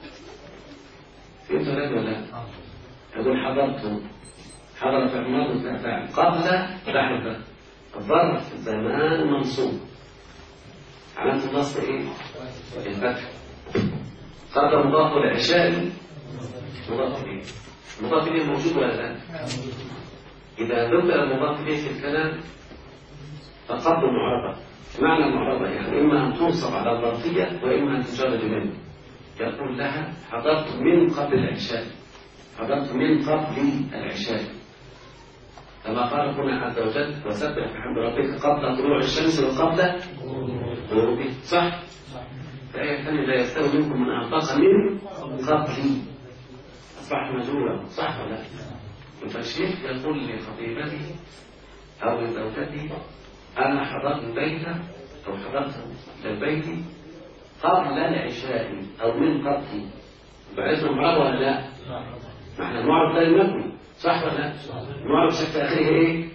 Speaker 1: فهمت ولا لا؟ يقول حضرت، حضر في الماضي فعل قبل بعد، الظرف زمان منصوب، علامة النصب ايه؟ الفتح. قبل مضاف العشاء مضاف اليه. مضاف اليه موجود ولا لا؟ إذا ذكر المضاف اليه في الكلام فقبل معربة. معنى المعربة يعني إما أن تنصب على الظرفية وإما أن تجرد منه. يقول لها حضرت من قبل العشاء، حضرت من قبل العشاء، كما قال هنا عز وجل وسبح بحمد ربك قبل طلوع الشمس وقبل غروبها. صح؟ الآية الثانية لا يستوي منكم من أنفق من قبل أصبح مجهولا. صح ولا لا؟ الشيخ يقول لخطيبته أو لزوجته أنا حضرت البيت أو حضرت البيت قبل العشاء أو من قبل. بعثنا معرض ولا لا؟ معنى المعرض لا يمكن. صح ولا لا؟ المعرض شكل آخره إيه؟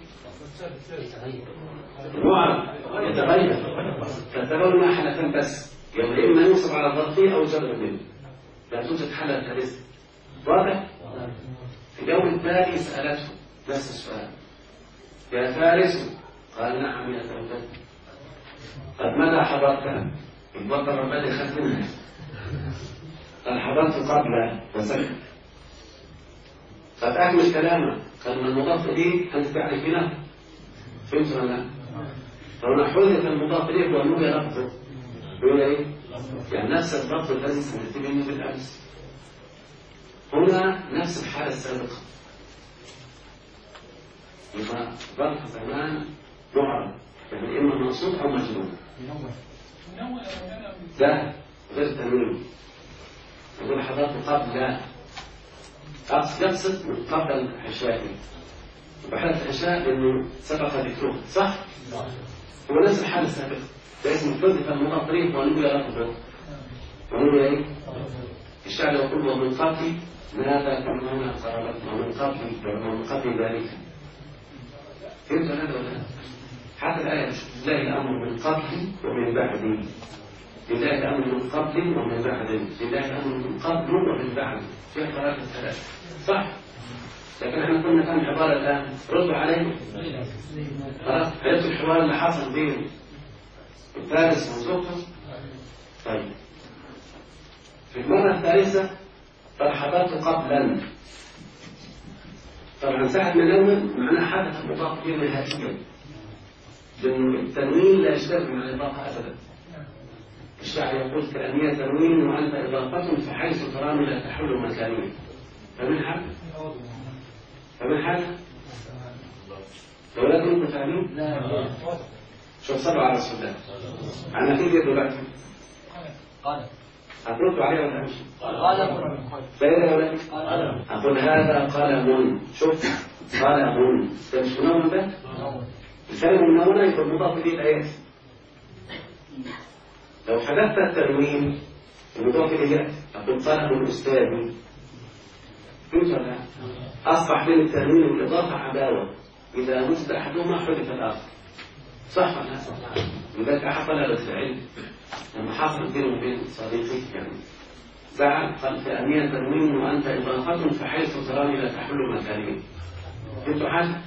Speaker 1: المعرض يتغير. فتبون ما حالتين بس، يعني إما ينصب على الظرفية أو جر منه، لا توجد حالة ثالثة. واضح؟ في اليوم التالي سألته نفس السؤال يا فارس؟ قال نعم يا زوجتي. قد ماذا حضرت؟ الوطن الذي خذ منها. قال حضرت قبل وسكت. قد أكمل كلامه. قال من المضاف إليه أنت تعرفينه. فهمت ولا لا؟ فهنا حذف المضاف إليه ونوي لفظه. يقول إيه؟ يعني نفس اللفظ الذي سمعت منه بالأمس. هنا نفس الحالة السابقة. يبقى ظرف زمان معرض، يعني إما منصوب أو مجرور. ده غير تنوين. يقول حضرت قبل، يقصد من قبل العشاء. وبحالة العشاء لأنه سبق ذكره. صح؟ هو نفس الحالة السابقة. ده اسمه حذف المضاف إليه ونوي لفظه. ونوي إيه؟ الشعر يقول ومن قبل ماذا تمنون قرابتنا ومن قبل ذلك. فهمت هذا ولا لا؟ حتى الآية لله الأمر من قبل ومن بعد، لله الأمر من قبل ومن بعد، لله الأمر من قبل ومن بعد، في قراءات الثلاث. صح؟ لكن احنا كنا كم عبارة الآن؟ ردوا عليه. خلاص عرفت الحوار اللي حصل بين الفارس وزوجته. طيب في المرة الثالثة قد حضرت قبلا. طبعا ساعة من الأول معناه حدث المضاف إليه نهائيا، لأن التنوين لا يشترك مع الإضافة أبدا. الشاعر يقول كأنية تنوين وأنت إضافة فحيث تراني لا تحل مكانية. فمن حل؟ فمن حل؟ أولاد أنتم فاهمين؟ شوف صلوا على رسول الله. أنا في يد دلوقتي أتردوا عليه ولا أمشي؟ فإذا يا أولاد أقول هذا قلم. شوف قلم ده مش منون ده؟ الكلمة المنونة يكون مضاف إليه الآيات. لو حدثت التنوين المضاف إليه أقول قلم الأستاذ. فهمت؟ أصبح بين التنوين والإضافة عداوة. إذا وجد أحدهما حدث الآخر. صح ولا لا؟ لذلك أحد طلبة العلم لما حصل بينه وبين صديقي يعني زعل قال كأنية تنوين وأنت إضافة فحيث تراني لا تحل مكاني. فهمتوا حاجة؟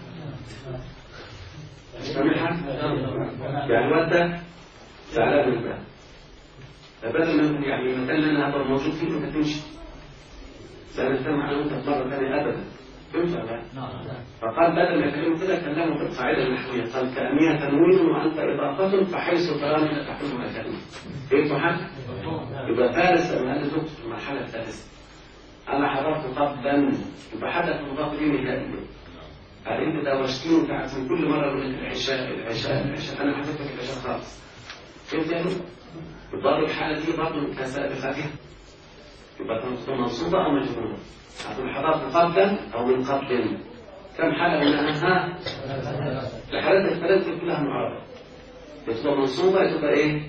Speaker 1: تستمع حاجة؟ يعني الواد زعلان من ده. فبدل من يعني المكان اللي أنا هبقى موجود فيه أنت تمشي. لا نستمع أنا وأنت مرة ثانية أبدا. فهمت ولا لا؟ فقال بدل ما يكلمه كده كلمه بالقاعدة النحوية، قال كأنية تنوين وأنت إضافة فحيث تراني لا تحل مكانه. فهمتوا حاجة؟ يبقى ثالث هذا زوجته في المرحلة الثالثة. أنا حضرت قبلا يبقى حدث مضاف إليه نهائيا. قال أنت دوشتني وقعدت من كل مرة من العشاء أنا حدثت لك العشاء خالص. فهمت يعني؟ يبقى الحالة دي برضه كسابقتها يبقى تكون منصوبة أو مجرورة. هتكون حضرت قبلا أو من قبل. كم حالة منها؟ الحالات الثلاثة كلها معربة. تبقى منصوبة تبقى إيه؟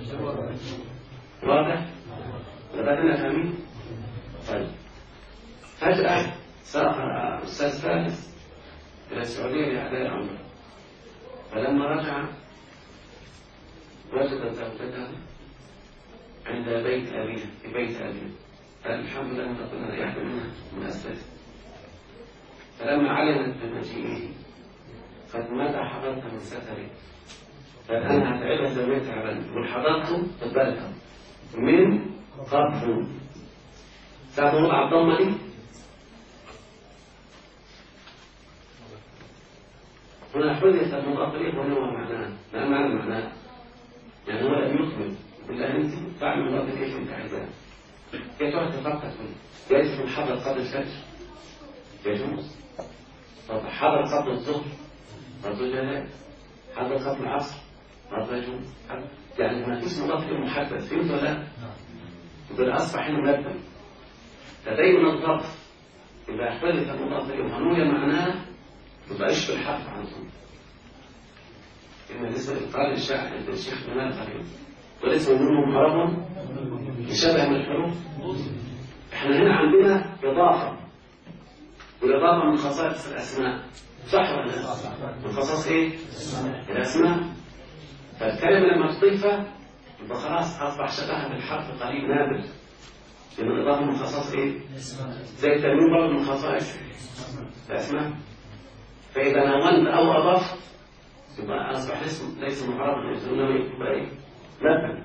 Speaker 1: واضح؟ لبقى فاهمين؟ طيب فجأة سافر أستاذ فارس إلى السعودية لأداء عمره، فلما رجع وجد زوجته عند بيت أبيها في بيت أبيها، قال الحمد لله أن كنا ريحنا منها من أساس. فلما علمت بمجيئه قد متى حضرت من سفري فالآن هتعبها زوجتها عبالي والحضرته تبالها من قبل ساعة وضع الضمة دي هنا حدث المضاف إليه وهو معناه لا معنى معناه يعني هو لم يكمل إلا أنت تعمل مضاف إليه أنت عايزاه. كيف تفقد جايز من حضر قبل الفجر يجوز. طب حضر قبل الظهر برضه جاهز. حضر قبل العصر برضه يجوز. يعني ما فيش مضاف إليه محدد. فهمت ولا لا؟ يبقى أصبح مبدل. فدايما الظرف إذا احتدث المضاف إليه وهنوية معناه يبقى يشبه الحرف عن طول. إن لسه قال الشيخ بناء الخليل وليس منهم حرف يشبه من الحروف. احنا هنا عندنا إضافة والإضافة من خصائص الأسماء صح ولا لا؟ من خصائص إيه؟ الأسماء. فالكلمة لما تضيفها يبقى خلاص أصبح شبهها بالحرف قليل نادر. لأن الإضافة من خصائص إيه؟ زي التنوين برضه من خصائص الأسماء. فإذا نونت أو أضفت يبقى أصبح ليس محرفا يبقى إيه؟ لا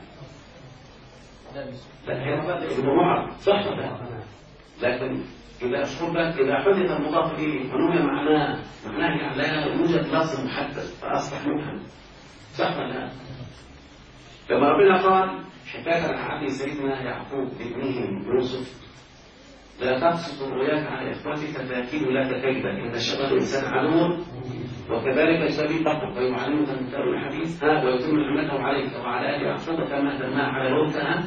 Speaker 1: يبقى معرض صح ولا لا؟ لكن إذا أشكر لك إذا حدث المضاف إليه فنوي معناه يعني لا يوجد لفظ محدد فأصبح مبهم صح ولا لا؟ لما ربنا قال حكاية عن عبد سيدنا يعقوب ابنه يوسف لا تقصد رؤياك على إخوتك فأكيد لا تكيد إن الشيطان الإنسان عدو وكذلك يجتبي بطنك ويعلمك من تأويل الحديث ويتم نعمته عليك وعلى آل يعقوب كما أتمناه على لوطها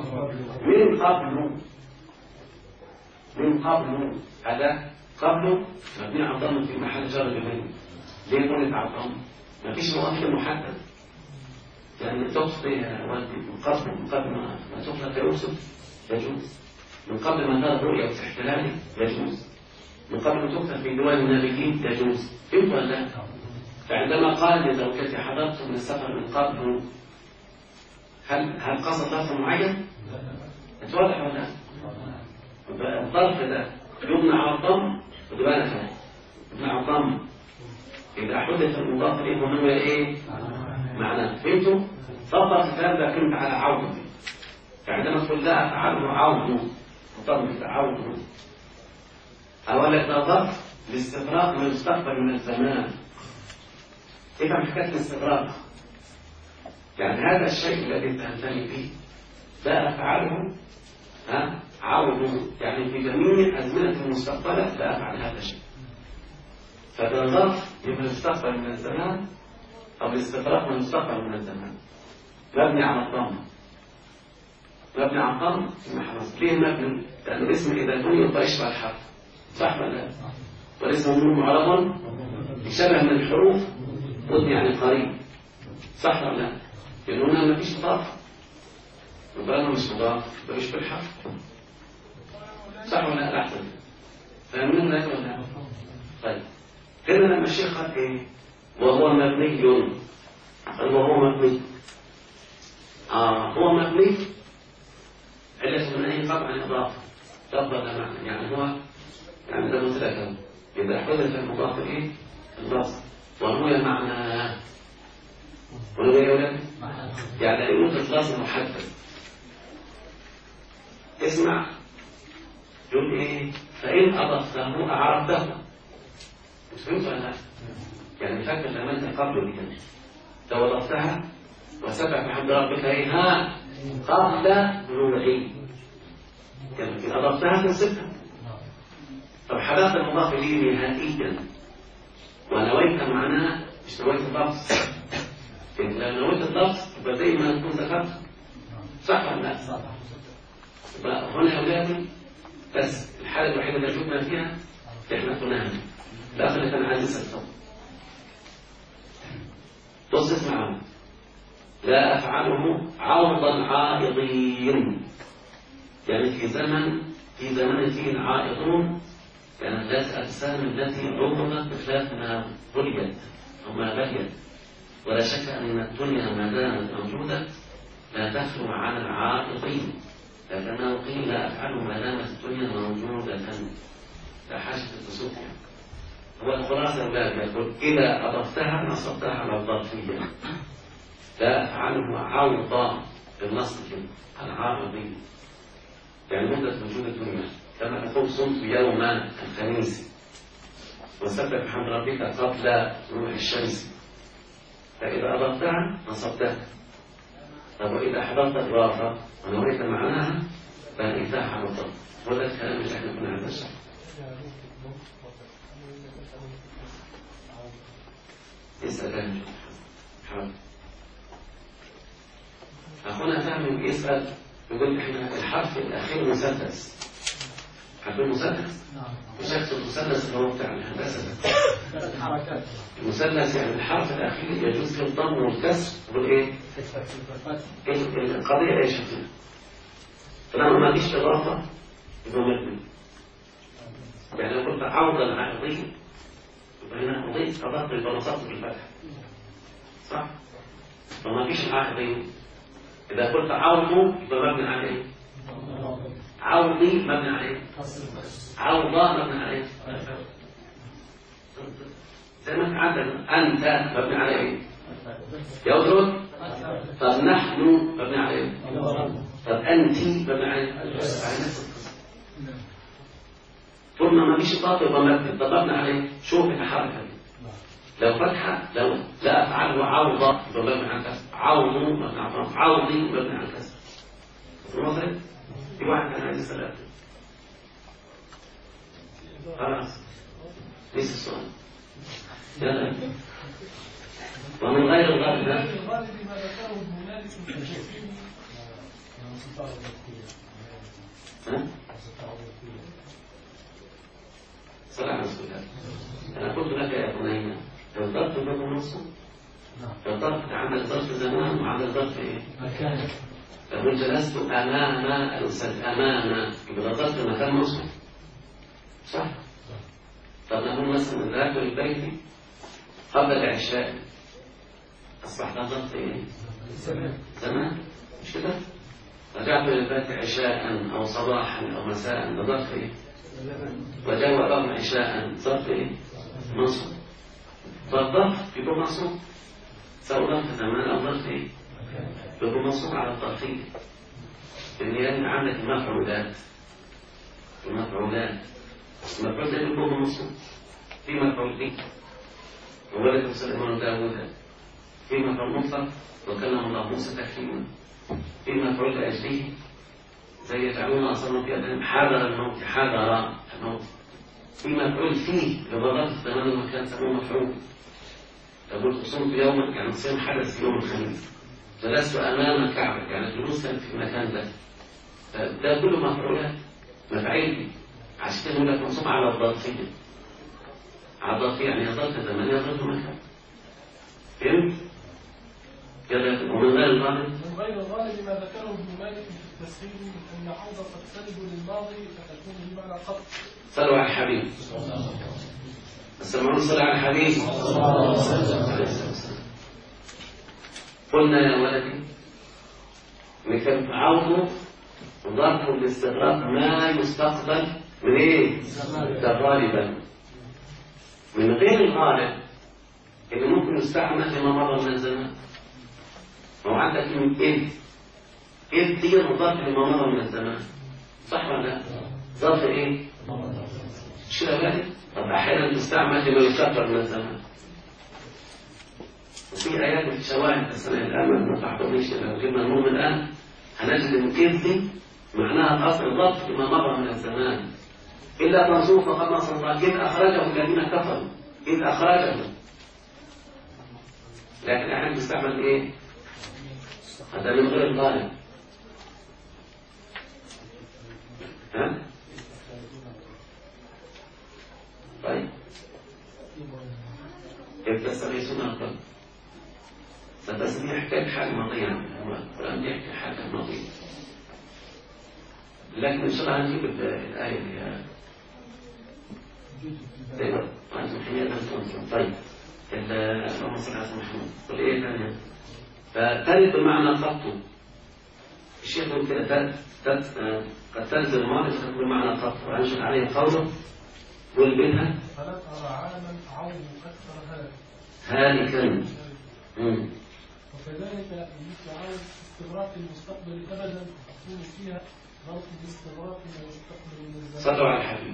Speaker 1: من قبل هذا قبله مبني على الضم في محل جر بمن. ليه قلت على الضم؟ ما فيش مواقف محدد. يعني تقصد يا والدي من قبل ما تخلق يوسف يجوز. من قبل ما ترى رؤيا واحتلالي يجوز. من قبل ما تكتب في ديوان النابغين يجوز. فهمت ولا لا؟ فعندما قال لزوجتي حضرت من السفر من قبل هل قصد لفظ معين؟ اتواضح ولا لا؟ الظرف ده يبنى على الضم ودبانة يبنى على الضم إذا حدث المضاف إليه وهو إيه؟ معناه. فهمتوا؟ طبق الكلام ده كنت على عوض. فعندما تقول لا أفعله عوض وضم عوض أولا ده ظرف لاستغراق ما يستقبل من الزمان. إذا حكاية الاستغراق يعني هذا الشيء الذي تهتم فيه لا أفعله عوض يعني في جميع أزمنة المستقبلة لا أفعل هذا الشيء. فده ظرف يبقى يستقبل من الزمان أو الاستغراق من المستقبل من الزمان مبني على الضم. مبني على الضم ليه مبني؟ لأن الاسم إذا بني يبقى يشبه الحرف صح ولا لا؟ وليس منه معرض يشبه من الحروف مبني يعني قريب صح ولا لا؟ لأن هنا ما فيش مضاف يبقى أنا مش مضاف يبقى مش بالحرف صح ولا لا؟ أحسن فاهمين هناك ولا لا؟ طيب هنا لما الشيخ قال إيه؟ وهو مبني وهو مبني هو مبني علة من أي طبعا إضافة تفضل معنى يعني هو يعني ده مثلث إذا حدث المضاف إيه؟ اللفظ وهو معنى وهو يولد يعني يوجد لفظ محدد. اسمع يقول إيه؟ فإن أضفته أعربته. مش فهمت ولا لا؟ يعني فاكر لما أنت قبل كده لو أضفتها وسبح بحمد ربك إيه ها قبل نوعي إن أضفتها تنسبها. طب حدث المضاف إليه نهائيا ونويت معناها مش نويت اللفظ. إن لو نويت اللفظ يبقى زي ما تكون ذكرت صح ولا لا؟ يبقى هنا يا أولادي بس الحالة الوحيدة اللي شفنا فيها إحنا قلناها لا خليك أنا عايز أسأل. بص اسمعوا لا أفعله عوضا عائضين يعني في زمن فيه عائضون كانت ذات أجسام التي عوضت بخلاف ما بليت أو ما بليت ولا شك أن الدنيا ما دامت موجودة لا تخلو عن العائضين لكنه قيل لا أفعله ما دامت الدنيا موجودة لا حاجة للتسوق. هو الخلاصة الباب يقول إذا أضفتها نصبتها على الظرفية لا أفعله عوضا بالنصب العارضي يعني مدة وجود الدنيا كما تقول صمت يوم الخميس وسبح بحمد ربك قبل طلوع الشمس فإذا أضفتها نصبتها. طب وإذا حضرت الإضافة ونويت معناها فالإفتاح على الضرب. وده الكلام اللي احنا كنا عندنا. اسأل حاضر. أخونا فهم يسأل يقول احنا الحرف الأخير مسدس. عارفين المسدس؟ وشكل المسدس اللي هو بتاع الهندسة.
Speaker 2: ثلاث حركات.
Speaker 1: المسدس يعني الحرف الأخير يجوز فيه الضم والكسر والإيه؟ القضية إيه شكلها؟ فلما ما فيش إضافة يبقى مبني. يعني لو قلت عوضا عائضيا يبقى هنا أضيف أضاف بالبنصات بالفتح. صح؟ فما فيش عائضيا. إذا قلت عوض يبقى مبني على إيه؟ عوضي مبني عليه عوضا مبني عليه زي ما عندنا أنت مبني عليه يضرب. طب نحن مبني عليه. طب أنت مبني عليه. طول ما فيش إضافة يبقى مبني. طب مبني عليه شوف الحركة لو فتحة لو لا أفعله عوضا يبقى مبني على الكسر. عوض مبني على الكسر. عوضي مبني على الكسر. واضح؟ في واحد كان عايز يسأل خلاص ليس السؤال يلا. ومن غير الغالب ده صلى على رسول الله. أنا قلت لك يا بني لو ضربت ضرب نصه لو ضربت عمل ظرف زمان وعمل ظرف إيه؟ مكان. لو جلست أمام الأستاذ أمام يبقى ضربت مكان نصه صح؟ طب نقول مثلا ذهبت للبيت قبل العشاء أصبح ده ضرب إيه؟ زمان مش كده؟ رجعت للبيت عشاء أو صباحا أو مساء ده ضرب إيه؟ وجاء وقام عشاء ضرب إيه؟ منصوب. فالضرب يكون منصوب سواء ضرب زمان أو ضرب إيه؟ يكون منصوب على الضرفية. لأن عندك المفعولات المفعول ده يكون منصوب في مفعول به وولد سليمان داوود في مفعول مطلق وكلم الله موسى تكليما في مفعول لأجله زي يجعلون أصلا في أدنى حاضر الموت حاضر الموت في مفعول فيه لبضغط زمان المكان سموه مفعول. تقول صمت يوما يعني صيام حدث في يوم الخميس جلست أمام الكعبة يعني الجلوس كان في المكان ده كله مفعولات مفعيل عشان كده لك منصوب على الضرفية على الضرفية يعني ظرف زمان يظرف مكان. فهمت؟ كده ومن غير الغالب
Speaker 2: من غير الغالب ما ذكره ابن مالك في التسهيل أن عوض تقترب للماضي فتكون بمعنى قط.
Speaker 1: صلوا على الحبيب السمعون صلوا على الحبيب قلنا يا ولدي إن كان عوضه ظرف الاستغراق ما يستقبل من ايه؟ ده غالبا من غير الغالب اللي ممكن يستعمل لما مر من الزمان. هو عندك من إذ دي ظرف لما مر من الزمان صح ولا لا؟ ظرف ايه؟ مش كده بقى؟ طب أحيانا تستعمل لما يستقبل من الزمان. وفي آيات وفي شواهد بس أنا الآن ما تعطونيش لو جبنا النور الآن هنجد إن كذب معناها الأصل الضبط لما مر من الزمان. إلا تنصوه فقد نصر الله إذ أخرجه الذين كفروا إذ أخرجه. لكن أحيانا تستعمل إيه؟ هذا من غير الغالب. ها؟ طيب كيف تستغيثون القلب؟ فتسمية يحتاج حاجة ماضية. هو القرآن يحكي حاجة ماضية. لكن إن شاء الله هنجيب الآية اللي طيب أنتم حيانا أنتم. طيب اللهم صل على محمد. قل إيه ثانية؟ فترد بمعنى خط. الشيخ يقول كده قد تنزل الماضي تخط بمعنى خط وأنشأ عليه قوله قل منها
Speaker 2: فلت أرى عالما عوض أكثر
Speaker 1: هالكا.
Speaker 2: وكذلك مثل عوض استغراق المستقبل أبدا تكون فيها ظرف الاستغراق ما يستقبل من الزمان.
Speaker 1: صلوا على الحبيب.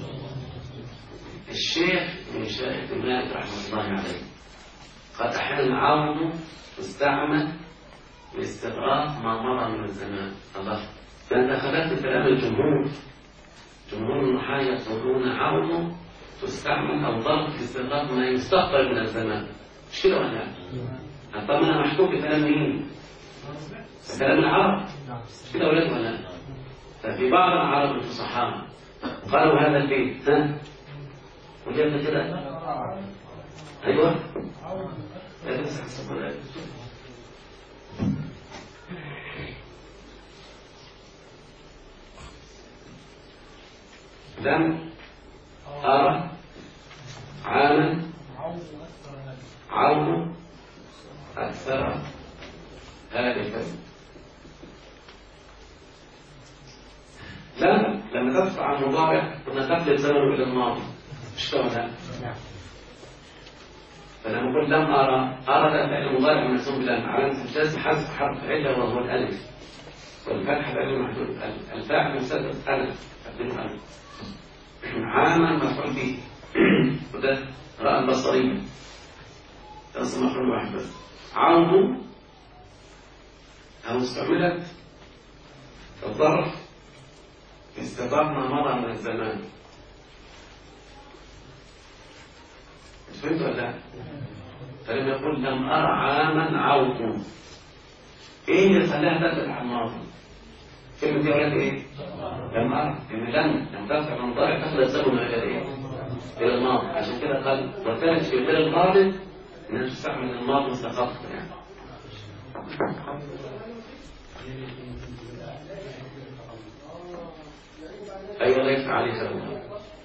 Speaker 1: الشيخ من شيخ مالك رحمة الله عليه قد أحيانا عوض تستعمل لاستغراق ما مر من الزمان. الله فأنت أخذت كلام الجمهور. جمهور النحاة يقولون عوض تستعمل أو ظرف لاستغراق ما يستقبل من الزمان. مش كده ولا لا؟ طبعا أنا محكوم بكلام مين؟ كلام العرب. مش كده ولا لا؟ ففي بعض العرب الفصحاء قالوا هذا البيت ها؟ وجدنا كده أيوة لا تمسح الصبر. لم أرى عاما عوض أكثر هالكا. لما تدفع عن المضارع كنا تقلب زمنه إلى الماضي. مش كده؟ فلما نقول لم أرى ده فعل مضارع منصوب بلام علامة الجزم حذف حرف علة وهو الألف والفتح فعل محذوف. الفاعل مسدس ألف تقديره ألف. عاما مفعول به وده راء البصرية تصل مفعول واحد بس. عوض أو استعملت الظرف استغراق ما مضى من الزمان. فهمت ولا لا؟ فلما يقول لم أرى عاما عوض إيه اللي خلاها تدل على الماضي؟ كلمة دي ولد إيه؟ لم أرى لم ترفع من ضارع تخلى الزمن إلى إيه؟ إلى الماضي. عشان كده قال وكانت في غير الغالب إنها تستعمل الماضي مستقبل يعني. أيوة لا يفعل عليه خير.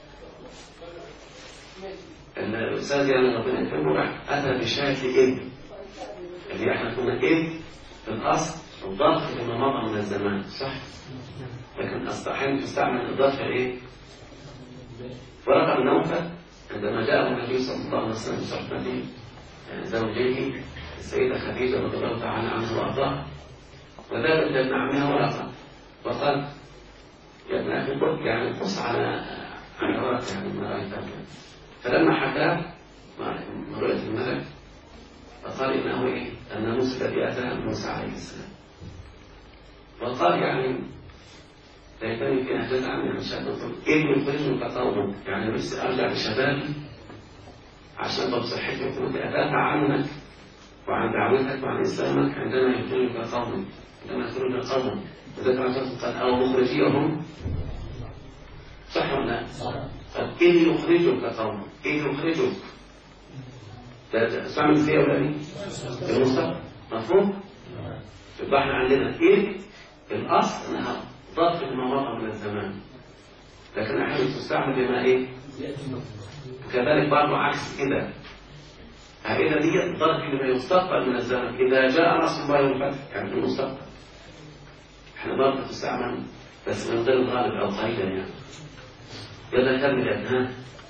Speaker 1: الأستاذ يعني ربنا يكرمه راح أتى بشكل إيه اللي إحنا كنا إيه في الأصل الضغط لما مضى من الزمان صح؟ لكن أحيانا تستعمل الإضافة إيه؟ ورقة بن نوفل عندما جاء النبي صلى الله عليه وسلم بصحبته زوجيه السيدة خديجة رضي الله تعالى عنها وأرضاها وذهب إلى ابن عمها ورقة وقال يا ابن أخي قل يعني قص على ورقة يعني ما رأيتها. فلما حكى مع رؤية الملك فقال إنه إيه؟ الناموس الذي أتاه موسى عليه السلام. وقال يعني ليتني في أحدث عني عن شاب إذ يخرجني كقومك يعني نفسي أرجع لشبابي عشان بصحتي وكنت أدافع عنك وعن دعوتك وعن إسلامك عندما يخرجك قومك عندما يخرجك قومك وذلك قال أو مخرجيهم صح ولا لا؟ قال إذ يخرجك قومك إذ يخرجك استعمل فيها ولا ليه؟ المستقبل مفهوم؟ يبقى احنا عندنا إذ الأصل أنها ضرب لما مضى من الزمان لكن أحيانا تستعمل لما إيه؟ وكذلك برضه عكس كده إذا دي ضرب لما يستقبل من الزمان إذا جاء نصر الله والفتح يعني في المستقبل احنا برضه تستعمل بس من غير الغالب أو قليلا يعني يلا كمل يا ها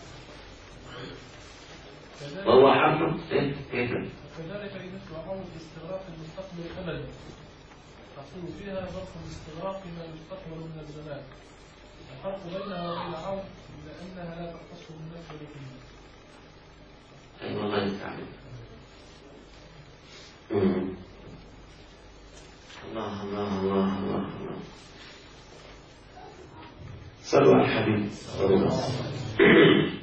Speaker 1: وهو حرف ايه كده
Speaker 2: كذلك مثل عوض استغراق المستقبل أبدا تحصل فيها ظرف الاستغراق ما يستقبل من الزمان. الفرق بينها وبين عوض إلا أنها لا تختص بالنفس واليقين.
Speaker 1: أي والله التعليم. الله الله الله الله الله. صلوا على الحبيب صلى الله عليه وسلم.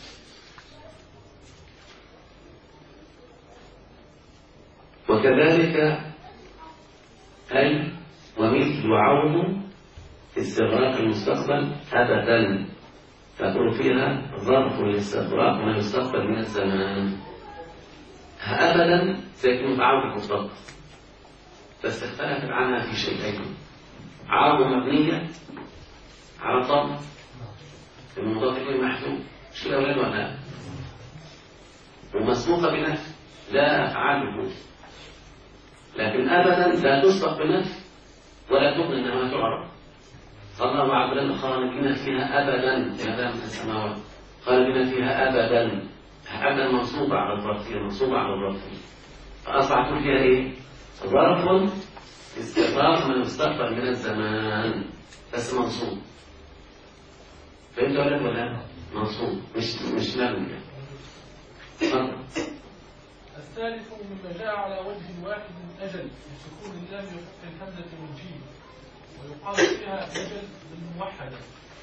Speaker 1: وكذلك أي ومثل عون في استغراق المستقبل أبدا تكون فيها ظرف لاستغراق ما يستقبل من الزمان. أبدا سيكون بعون مطلق، بس اختلفت عنها في شيئين: عون مبنية على طب المضاف إليه محذوف مش كده ولا لا، ومسبوقة بنفي لا أفعله، لكن أبدا لا تسبق بنفي ولا تغني إنما تعرف. الله عز وجل خالدين فيها أبدا إلى من السماوات، خالدين فيها أبدا. أبدا منصوبة على الظرفية، منصوبة على الظرفية، فأصبحت فيها إيه؟ ظرف استغراق من المستقبل من الزمان بس منصوب. فهمت ولا منصوب مش مبني.
Speaker 2: الثالث مما جاء على وجه واحد أجل بسكون اللام وفتح الهمزة والجيم، ويقال فيها أجل بالموحدة،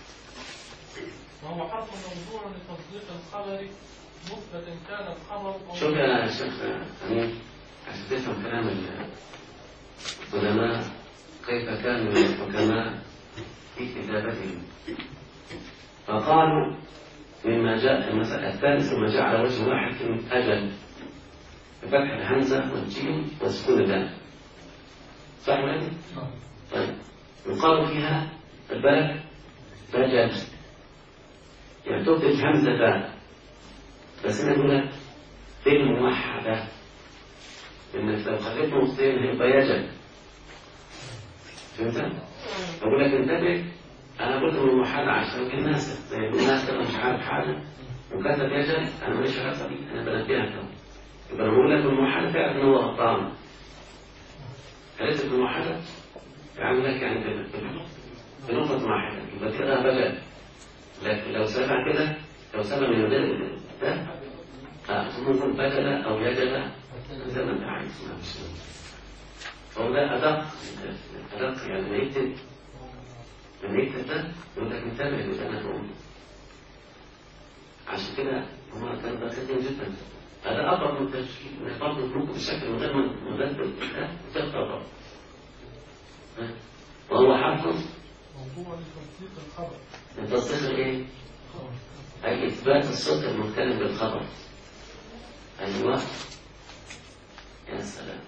Speaker 2: وهو حرف موضوع لتصديق الخبر مثبتا كان الخبر أو
Speaker 1: شوف يا شيخ أمين عشان تفهم كلام العلماء كيف كانوا الحكماء في كتابتهم. فقالوا مما جاء المسألة الثالث مما جاء على وجه واحد كلمة أجل بفتح الهمزة والجيم وسكون اللام، صح ولا لا؟ طيب يقال فيها البلد بجل، يعني تكتب همزة باء، بس أنا أقول لك بالموحدة، لأنك لو خليت نقطتين هيبقى يجل. فهمت؟ أقول لك انتبه، أنا قلت بالموحدة عشان الناس الناس كده مش عارف حاجة وكتب يجل، أنا ماليش علاقة بيه، أنا بنبهك. يبقى أنا بقول لك بالموحدة تعرف إن هو غلطان. حليت بالموحدة يعمل لك يعني بنقطة واحدة يبقى كده بجل. لكن لو سابع كده، لو سابع من غير ده ممكن بجل أو يجل زي ما أنت عايز. فهو ده أدق يعني لما يكتب ده يقول لك انتبه اللي أنا بقوله. عشان كده هما كانوا دقيقين جدا. هذا أقرب من التشكيل، من إخبار مطلوب بشكل من غير ما نرتب تختبر. وهو حرف
Speaker 2: موضوع لتصديق الخبر.
Speaker 1: لتصديق الايه؟ أي إثبات الصدق المتكلم بالخبر. أيوة يا سلام.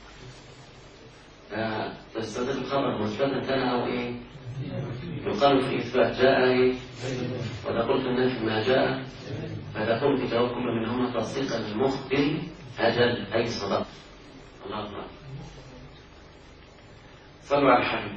Speaker 1: تصديق الخبر مثبتا كان أو إيه؟ يقال في إثبات جاء إيه؟ وتقول في النفي ما جاء، فتقول في جواب كل منهما تصديقا للمخبر أجل أي صدق. الله أكبر. صلوا على الحبيب.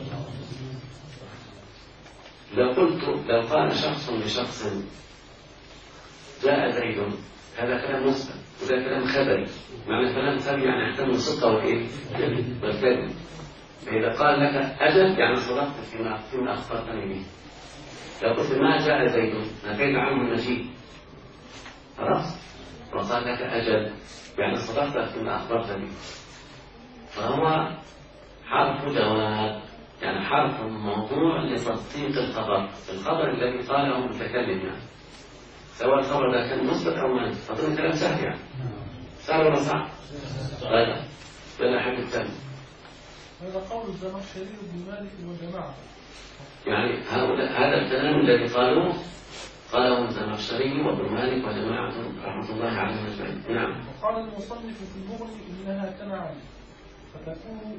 Speaker 1: لو قال شخص لشخص جاء زيد، هذا كلام مثبت وده كلام خبري، معنى كلام خبري يعني يحتمل الصدق والايه؟ والكذب. فإذا قال لك أجل يعني صدقت فيما أخبرتني به. لو قلت ما جاء زيد نفيت عنه المجيء، خلاص؟ وقال لك أجل يعني صدقت فيما أخبرت به، فهو حرف جواب، يعني حرف موضوع لتصديق الخبر الذي قاله المتكلم، يعني سواء الخبر ده كان مثبت أو منفي. أظن كلام سهل يعني. سهل ولا صعب؟ طيب بلا حاجة الثانية.
Speaker 2: هذا قول الزمخشري بن مالك وجماعة.
Speaker 1: يعني هذا الكلام الذي قاله الزمخشري وابن مالك وجماعة رحمة الله عليهم أجمعين. نعم.
Speaker 2: وقال المصنف في المغني إنها كنعان فتكون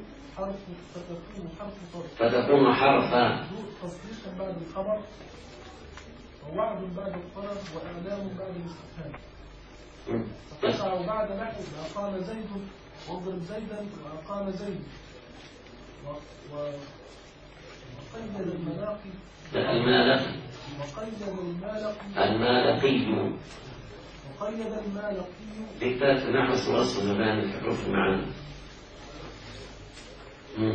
Speaker 2: حرفا تصديقا بعد الخبر، ووعد بعد الطلب، وإعلام بعد الاستفهام. فتقع بعد نحو ما قال زيد واضرب زيدا ما قال زيد، وقيد الملاقي
Speaker 1: بالذات نحو وصف المباني في حروف المعاني،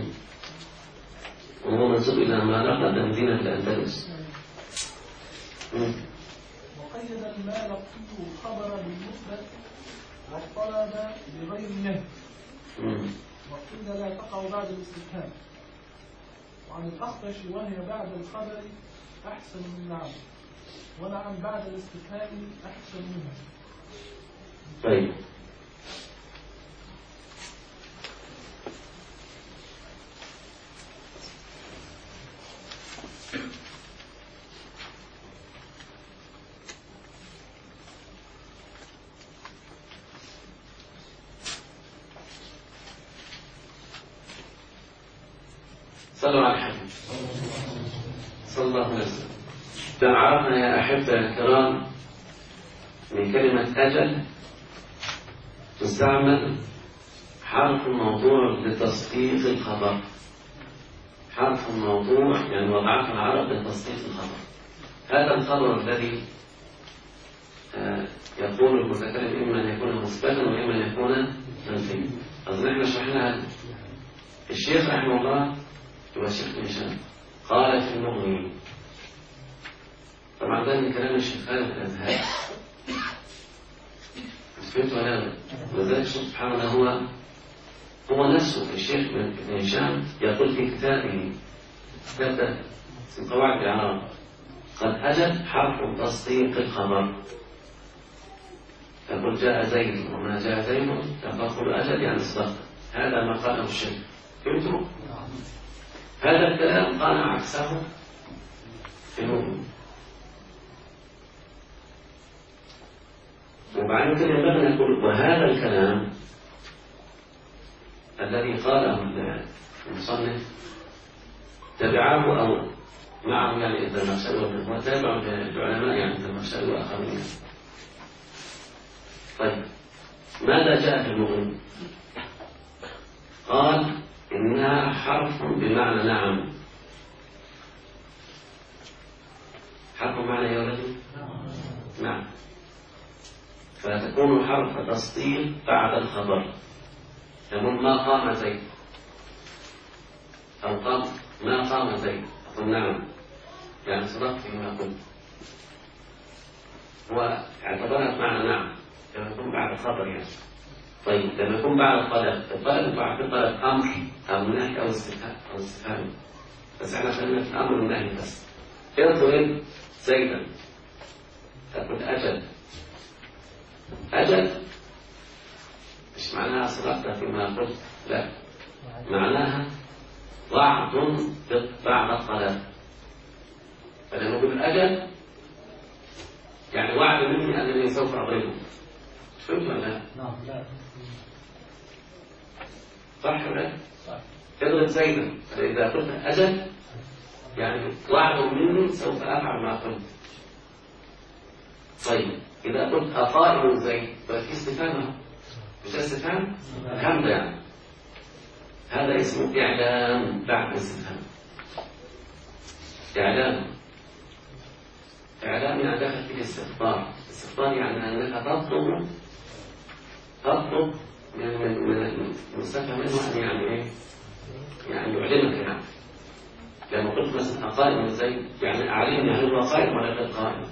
Speaker 1: وهو منسوب إلى ما لقى مدينة الأندلس.
Speaker 2: وقيد المالقي الخبر بالمثبت والطلب بغير النهي، وقيل لا تقع بعد الاستفهام. وعن الأخفش وهي بعد الخبر أحسن من نعم، ونعم بعد الاستفهام أحسن منها.
Speaker 1: طيب صلوا على الحبيب صلى الله عليه وسلم. عرفنا يا أحبة الكرام من كلمة أجل تستعمل حرف موضوع لتصديق الخبر. حرف موضوع يعني وضعته العرب لتصديق الخبر. هذا الخبر الذي يقول المتكلم إما أن يكون مثبتا وإما أن يكون منفيا. أظن احنا شرحنا الشيخ رحمه الله هو الشيخ بن هشام قال في المغني. طبعا ده من كلام الشيخ خالد الأزهري فهمت ولا لا؟ وذلك سبحان الله هو نفسه الشيخ بن هشام يقول في كتابه كتاب في قواعد الإعراب قد أجل حرف تصديق الخبر. تقول جاء زيد وما جاء زيد تقول أجل يعني صدق. هذا ما قاله الشيخ. فهمتم؟ هذا الكلام قال عكسه في المؤمن. وبعد كده ينبغي أن نقول وهذا الكلام الذي قاله المصنف تبعه أو معه يعني الزمخشري وتابع العلماء يعني الزمخشري وآخرين. طيب ماذا جاء في المغني؟ قال إنها حرف بمعنى نعم. حرف بمعنى يا رجل؟ نعم. فتكون حرف تصديق بعد الخبر. يقول ما قام زيد أو قام ما قام زيد أقول نعم يعني صدقت فيما قلت. هو اعتبرها بمعنى نعم لما يكون بعد الخبر يعني. طيب لما يكون بعد الطلب بعد الطلب أمر أو نهي أو استفهام بس احنا خلينا في الأمر والنهي بس. اضرب زيدا تقول أجل. أجل مش معناها صدقت فيما قلت، لا معناها وعد بعد الطلب. فلما نقول أجل يعني وعد مني أنني سوف أضربه. فهمت ولا لا؟
Speaker 2: لا.
Speaker 1: صح ولا لا؟ صح. اضرب زيدا فإذا قلت أجل يعني وعد مني سوف أفعل ما قلت. طيب إذا قلت أقائم زيد ففي استفهام مش استفهام؟ الحمد يعني هذا اسمه إعلام بعد الاستفهام. إعلام يعني داخل في الاستخبار. الاستخبار يعني أنك تطلب من المستفهم منه أن يعني إيه؟ يعني يعلمك يعني. لما قلت مثلا أقائم زيد يعني أعلمني هل هو قائم ولا غير قائم.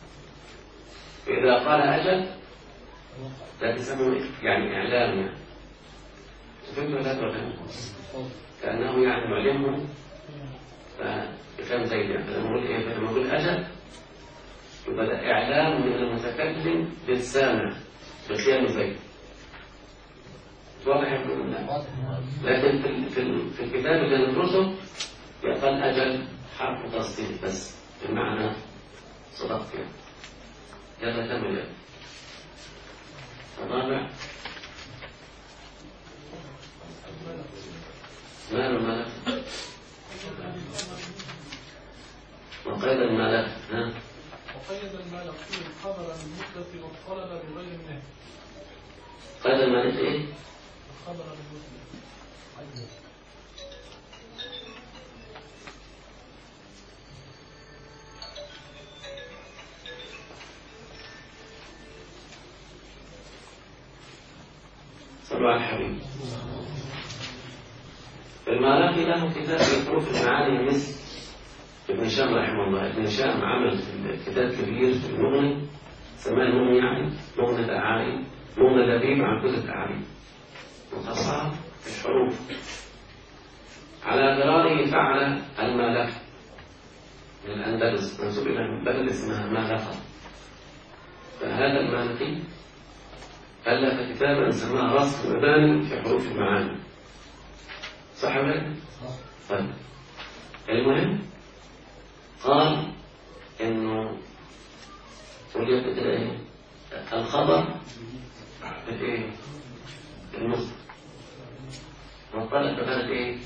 Speaker 1: فإذا قال أجل لا تسمى يعني إعلام يعني. فهمت ولا لا؟ كأنه يعني يعلمه فكم زيد يعني. فلما نقول إيه؟ فلما نقول أجل يبقى إعلام من المتكلم للسامع بقيام زيد. واضح يقول الله. لكن في الكتاب اللي ندرسه يقال أجل حرف تصديق بس بمعنى صدقت يعني. يلا كمل يعني. الرابع مال الملك وقيد الملك.
Speaker 2: وقيد الملك فيه الخبر بالمثبت والطلب بغير النهي.
Speaker 1: قيد الملك إيه؟
Speaker 2: الخبر بالمثبت.
Speaker 1: صلوا على الحبيب. المالكي له كتاب في حروف المعاني مثل ابن هشام رحمه الله. ابن هشام عمل في كتاب كبير في المغني، سماه المغني يعني مغني الأعاري، مغني لبيب عن كل الأعاري، مخصصة في الحروف. على غراره فعل المالكة من الأندلس، منسوب إلى بلد اسمها مالكة. فهذا المالكي ألف كتابا سماه رسم المباني في حروف المعاني. صح ولا؟ طيب المهم قال إنه وليكن كده إيه الخبر في إيه المصدر، والطلب بغلط إيه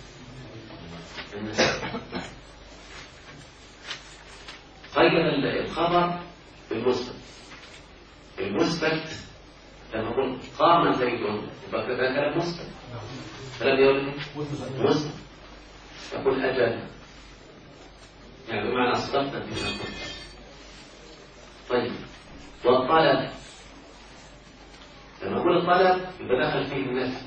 Speaker 1: غير الخبر في المثبت. لما أقول قام زيد يبقى كده كلام مثبت، كلام يقول مثبت. يقول أجل يعني بمعنى أصدقت فيما قلت. طيب والطلب لما أقول الطلب يبقى دخل فيه النفي.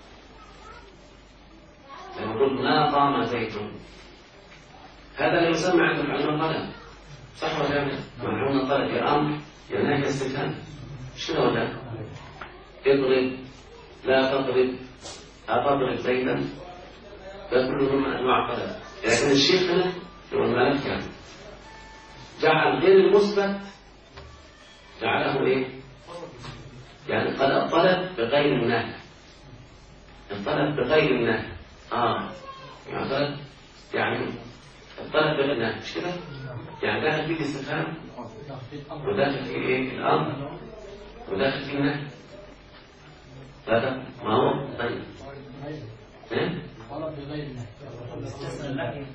Speaker 1: لما أقول ما قام زيد هذا لا يسمى عند العلماء طلب. صح ولا لا؟ معنى الطلب يا أمر يا نهي استفهام، مش كده ولا لا؟ اضرب لا تضرب أتضرب زيدا، ده كله من أنواع الطلب. لكن الشيخ هنا هو المالك يعني جعل غير المثبت جعله ايه؟ يعني قال الطلب بغير النهي. الطلب بغير النهي يعني طلب يعني الطلب بغير النهي، مش كده؟ يعني داخل فيه الاستفهام وداخل فيه ايه؟ الامر وداخل فيه النهي. هذا ما هو طيب ايه؟
Speaker 3: طلب بغير النهي.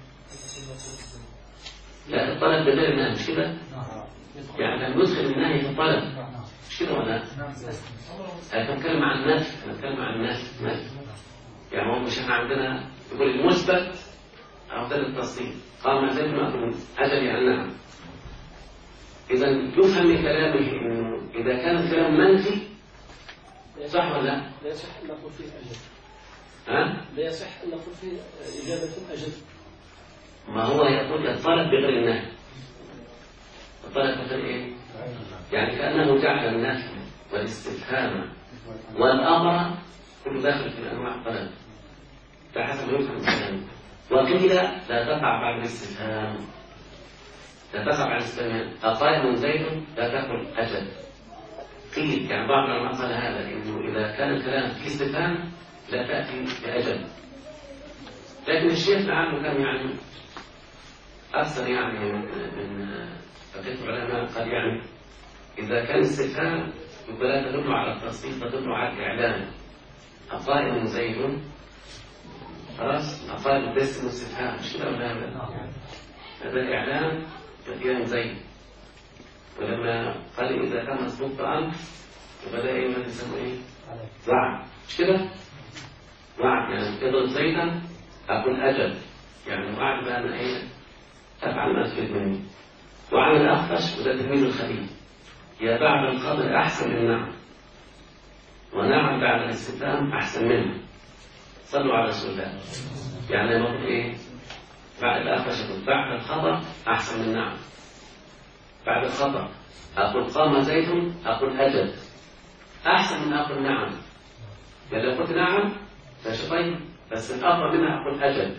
Speaker 1: لا الطلب بغير النهي مش كده؟ يعني لما ندخل النهي في الطلب مش كده ولا؟ أنا بتكلم عن النفي، أنا بتكلم عن النفي. يعني هو مش احنا عندنا يقول المثبت أفضل التصديق قام زيد مأكل أجل يعني نعم. إذا يفهم من كلامه إنه إذا كان الكلام منفي صح ولا لا؟
Speaker 3: لا يصح أن نقول فيه أجل.
Speaker 1: لا
Speaker 3: يصح أن نقول فيه إجابة أجل.
Speaker 1: ما هو يقول الطلب بغير النهي. الطلب بغير إيه؟ يعني كأنه جعل النفي والاستفهام والأمر كله داخل في أنواع الطلب. ده حسب ما يفهم الكلام. وقيل لا تقع بعد الاستفهام، لا تقع بعد الاستفهام أقائم زيد لا تقل أجل. قيل يعني بعض العلماء قال هذا إنه إذا كان الكلام في استفهام لا تأتي بأجل. لكن الشيخ لعله كان يعني أكثر يعني من بقية العلماء قال يعني إذا كان استفهام يبقى لا تدل على التصديق، تدل على الإعلان. أقائم زيد خلاص أقائم بس الاستفهام مش كده ولا هذا الإعلان كثيرا زيد. ولما قال إذا كان مسبوق بأمر يبقى ده إيه ما يسمى إيه؟ وعد مش كده؟ وعد يعني اضرب زيدا أقول أجل يعني وعد بأن إيه أفعل ما تريد مني. وعن الأخفش وده تلميذ الخليل يا بعد الخبر أحسن من نعم، ونعم بعد الاستفهام أحسن منه. صلوا على رسول الله. يعني لما أقول إيه بعد الأخفش أقول بعد الخبر أحسن من نعم. بعد الخبر أقول قام زيد أقول أجل أحسن من أقول نعم. يعني لو قلت نعم فشي طيب بس الأفضل منها أقول أجل.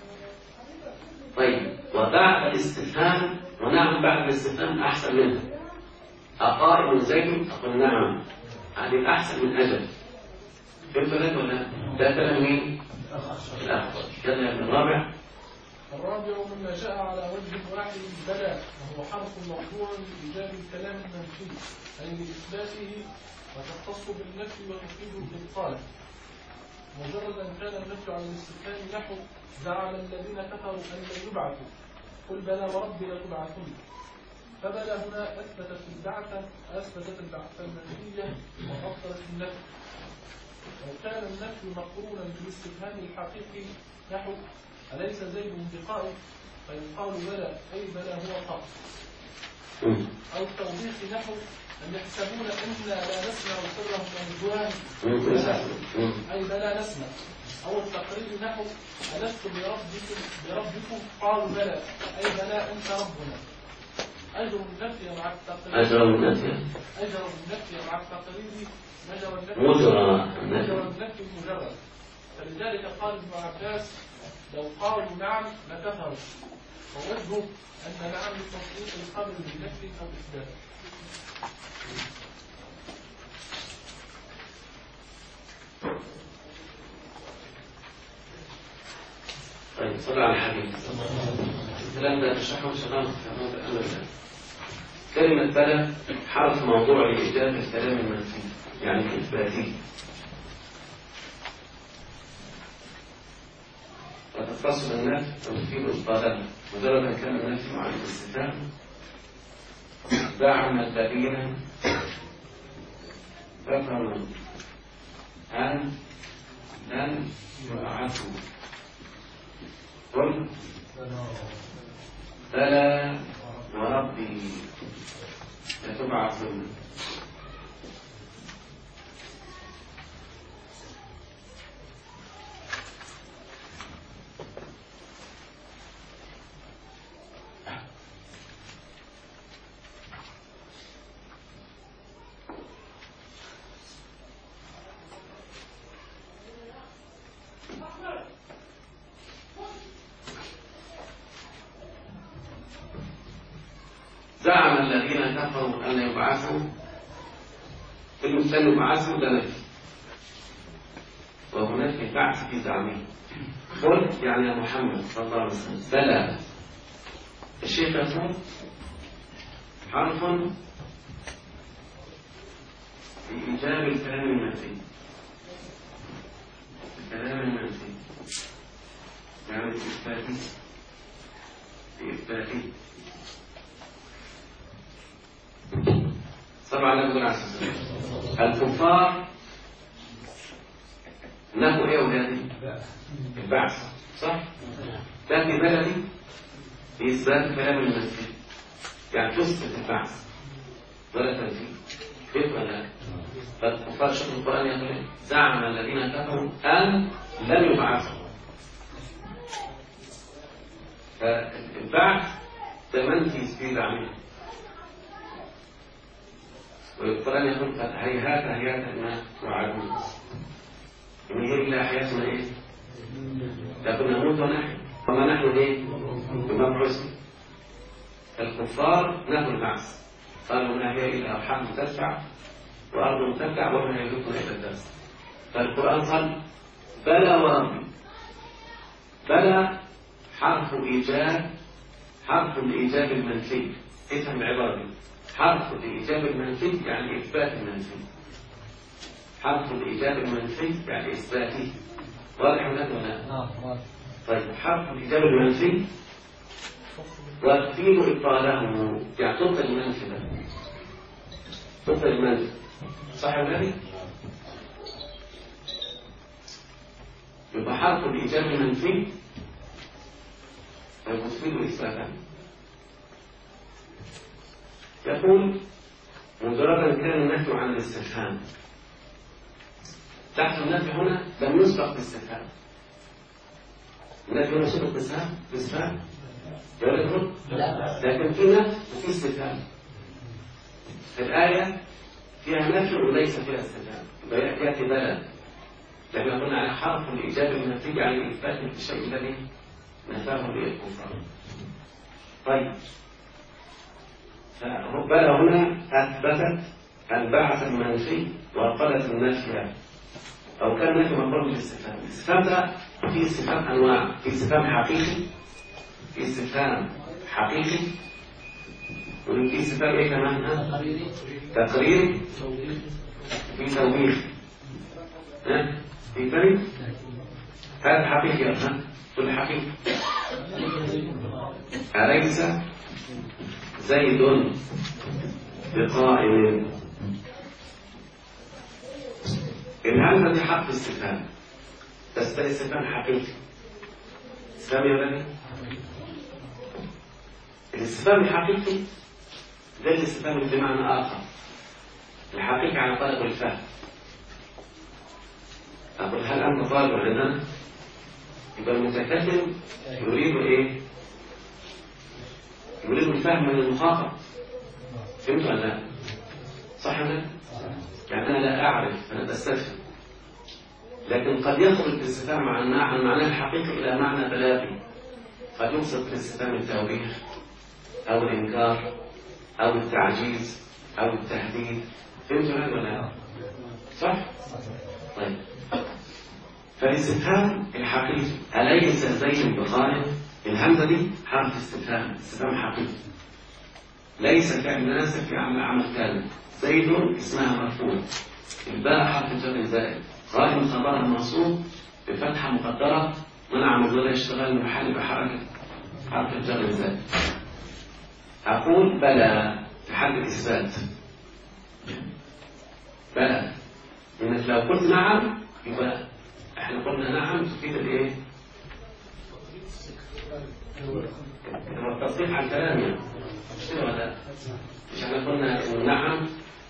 Speaker 1: طيب وبعد الاستفهام ونعم بعد الاستفهام أحسن منها. أقائم زيد أقول نعم هذه أحسن من أجل. فهمت ذلك ولا؟ ده كلام مين؟ الأخبر. كلام الرابع
Speaker 2: مما جاء على وجه واحد بلا وهو حرف مقطوع بإيجاب الكلام المنفي أي لإثباته وتختص بالنفي وتفيد الإبطال. مجرد أن كان النفي على الاستفهام نحو زعم الذين كفروا أن لن يبعثوا قل بلى وربي لتبعثن. فبلى هنا أثبتت البعث المنفية وأبطلت النفي. وكان النفي مقرونا بالاستفهام الحقيقي نحو أليس زيد بقائم فيقال بلى أي بلى هو قائم. أو التوضيح نحو أن يحسبون أننا لا نسمع سرهم ونجواهم أي لا نسمع. أو التقرير نحو ألست بربكم قالوا بلى أي بلى أنت ربنا. أجر النفي مع التقرير مجرى النفي مجرد. فلذلك قال ابن عباس لو قالوا نعم لكفروا، ووجهه أن نعم لتصديق الخبر بنفي أو إثبات.
Speaker 1: طيب صلى على الحبيب. الكلام ده تشرحه شغال في هذا الأمر. كلمة بلى حرف موضوع لإجابة الكلام المنفي يعني إثباتي، وتتصل النفي وتفيد إثباتا. مجرد كان النفي عن الاستفهام زعم الذين كفروا أن لن يبعثوا قل بلى وربي لتبعثن. زعم الذين كفروا أن يبعثوا، المثال يبعثوا ده نفي، وهناك البعث في زعمه. قل يعني يا محمد صلى الله عليه وسلم بلى. الشيخ يقول حرف في إيجاب الكلام المنفي. الكلام المنفي يعني إثباتي طبعا نقول على الكفار نحو ايه وهذه البعث صح؟ تأتي بلدي في إثبات كلام المنفي يعني تثبت البعث ولا تنفي. كيف ولا؟ فالكفار شوفوا القرآن يقول زعم الذين كفروا أن لن يبعثوا. فالبعث ده منفي في زعمه، والقرآن يقول هيهات هيهات ما توعدون إن هي إلا حياتنا إيه؟ لكن نموت ونحن وما نحن إيه؟ بمبعوث. الكفار نحن البعث قالوا ما هي إلا أرحام تدفع وأرض تبلع وما يملكون إلا الدرس. فالقرآن قال بلى وربي. بلى حرف إيجاب، حرف الإيجاب المنفي. افهم العبارة، حرف الإيجاب المنفي يعني إثبات المنفي. حرف الإيجاب المنفي يعني إثباته. واضح ولا لا؟ طيب حرف الإيجاب المنفي وتفيد إبطاله يعني تبطل المنفي ده، تبطل المنفي صح ولا لا؟ يبقى حرف الإيجاب المنفي وتفيد إثباته. يقول مجردا كان النفي عن الاستفهام. تحت النفي هنا لم يسبق باستفهام. النفي هنا سبق باستفهام لكن في نفي وفي استفهام. الآية فيها نفي وليس فيها استفهام. يأتي بلى لكن قلنا على حرف الإيجاب المنفي يعني إثبات الشيء الذي نفاه به الكفار. طيب بلى هنا أثبتت البعث المنفي وأقلت النفي، أو كان النفي مقرون بالاستفهام. الاستفهام ده في استفهام أنواع، في استفهام حقيقي، في استفهام حقيقي، وفي استفهام إيه كمان؟ تقريري، في توبيخ، في ثاني هذا حقيقي أصلا كل حقيقي. أليس زيد بقائم. الهمزة دي حرف استفهام بس ده استفهام حقيقي. استفهام يا بني. الاستفهام الحقيقي زي الاستفهام بمعنى آخر، الحقيقة على طلب الفهم. أقول هل أنت طالب عندنا؟ يبقى المتكلم يريد إيه؟ يريد الفهم من المخاطب. فهمت ولا لا؟ صح ولا؟ يعني أنا لا أعرف، أنا بستفهم. لكن قد يخرج الاستفهام عن معناه الحقيقي إلى معنى بلاغي. قد يقصد في الاستفهام التوبيخ أو الإنكار أو التعجيز أو التهديد. فهمت ولا لا؟ صح؟ طيب، فالاستفهام الحقيقي أليس زيد بقائم؟ الهمزة دي حرف استفهام، استفهام حقيقي. ليس فعل ناسب في عمل كامل. زيد اسمها مرفوع، الباء حرف جر زائد، قائم خبرها منصوب بفتحة مقدرة منع مجرد اشتغال محل بحركة حرف الجر زائد. أقول بلى في حد الإثبات. بلى، إنك لو قلت نعم يبقى احنا قلنا نعم تفيد الايه؟ هو التصديق على الكلام يعني. مش كده ولا لا؟ مش احنا قلنا نعم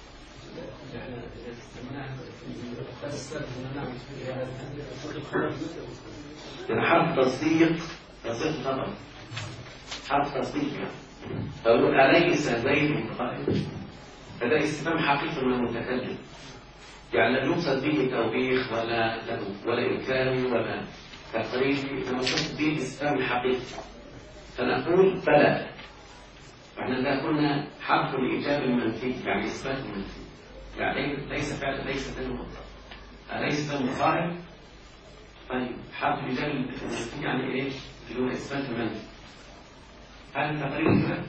Speaker 1: يعني حرف تصديق، تصديق خبر، حرف تصديق يعني. فقالوا أليس زيد قائم؟ هذا استفهام حقيقي من المتكلم، يعني لم يقصد به توبيخ ولا إنكاري ولا تقريبي، إنما قصد به استفهام حقيقي. فنقول بلى، وإحنا لا قلنا حرف الإجابة المنفي، يعني إثبات المنفي، يعني ليس فعل، ليس ذنب مطلق، أليس ذنب قائم؟ طيب حرف الإجابة المنفي يعني إيه؟ اللي هو إثبات المنفي. هل تقريبا كده؟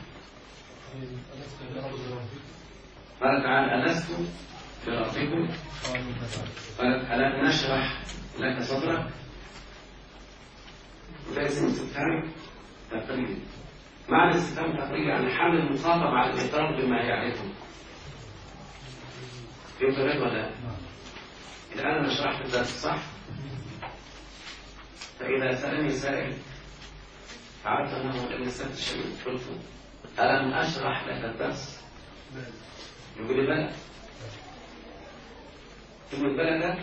Speaker 1: قال تعالى ألست بربكم؟ قالت ألا نشرح لك صدرك؟ وده اسم استفهام تقريبي. معنى الاستفهام التقريبي يعني حمل المخاطب على الإقرار بما يعرفه. فهمت ولا لا؟ الآن أنا شرحت الدرس صح؟ فإذا سألني سائل عرفت أنه لم يستفد شيء، قلت ألم أشرح لك الدرس؟ يقول لي بلى. كلمة بلى ده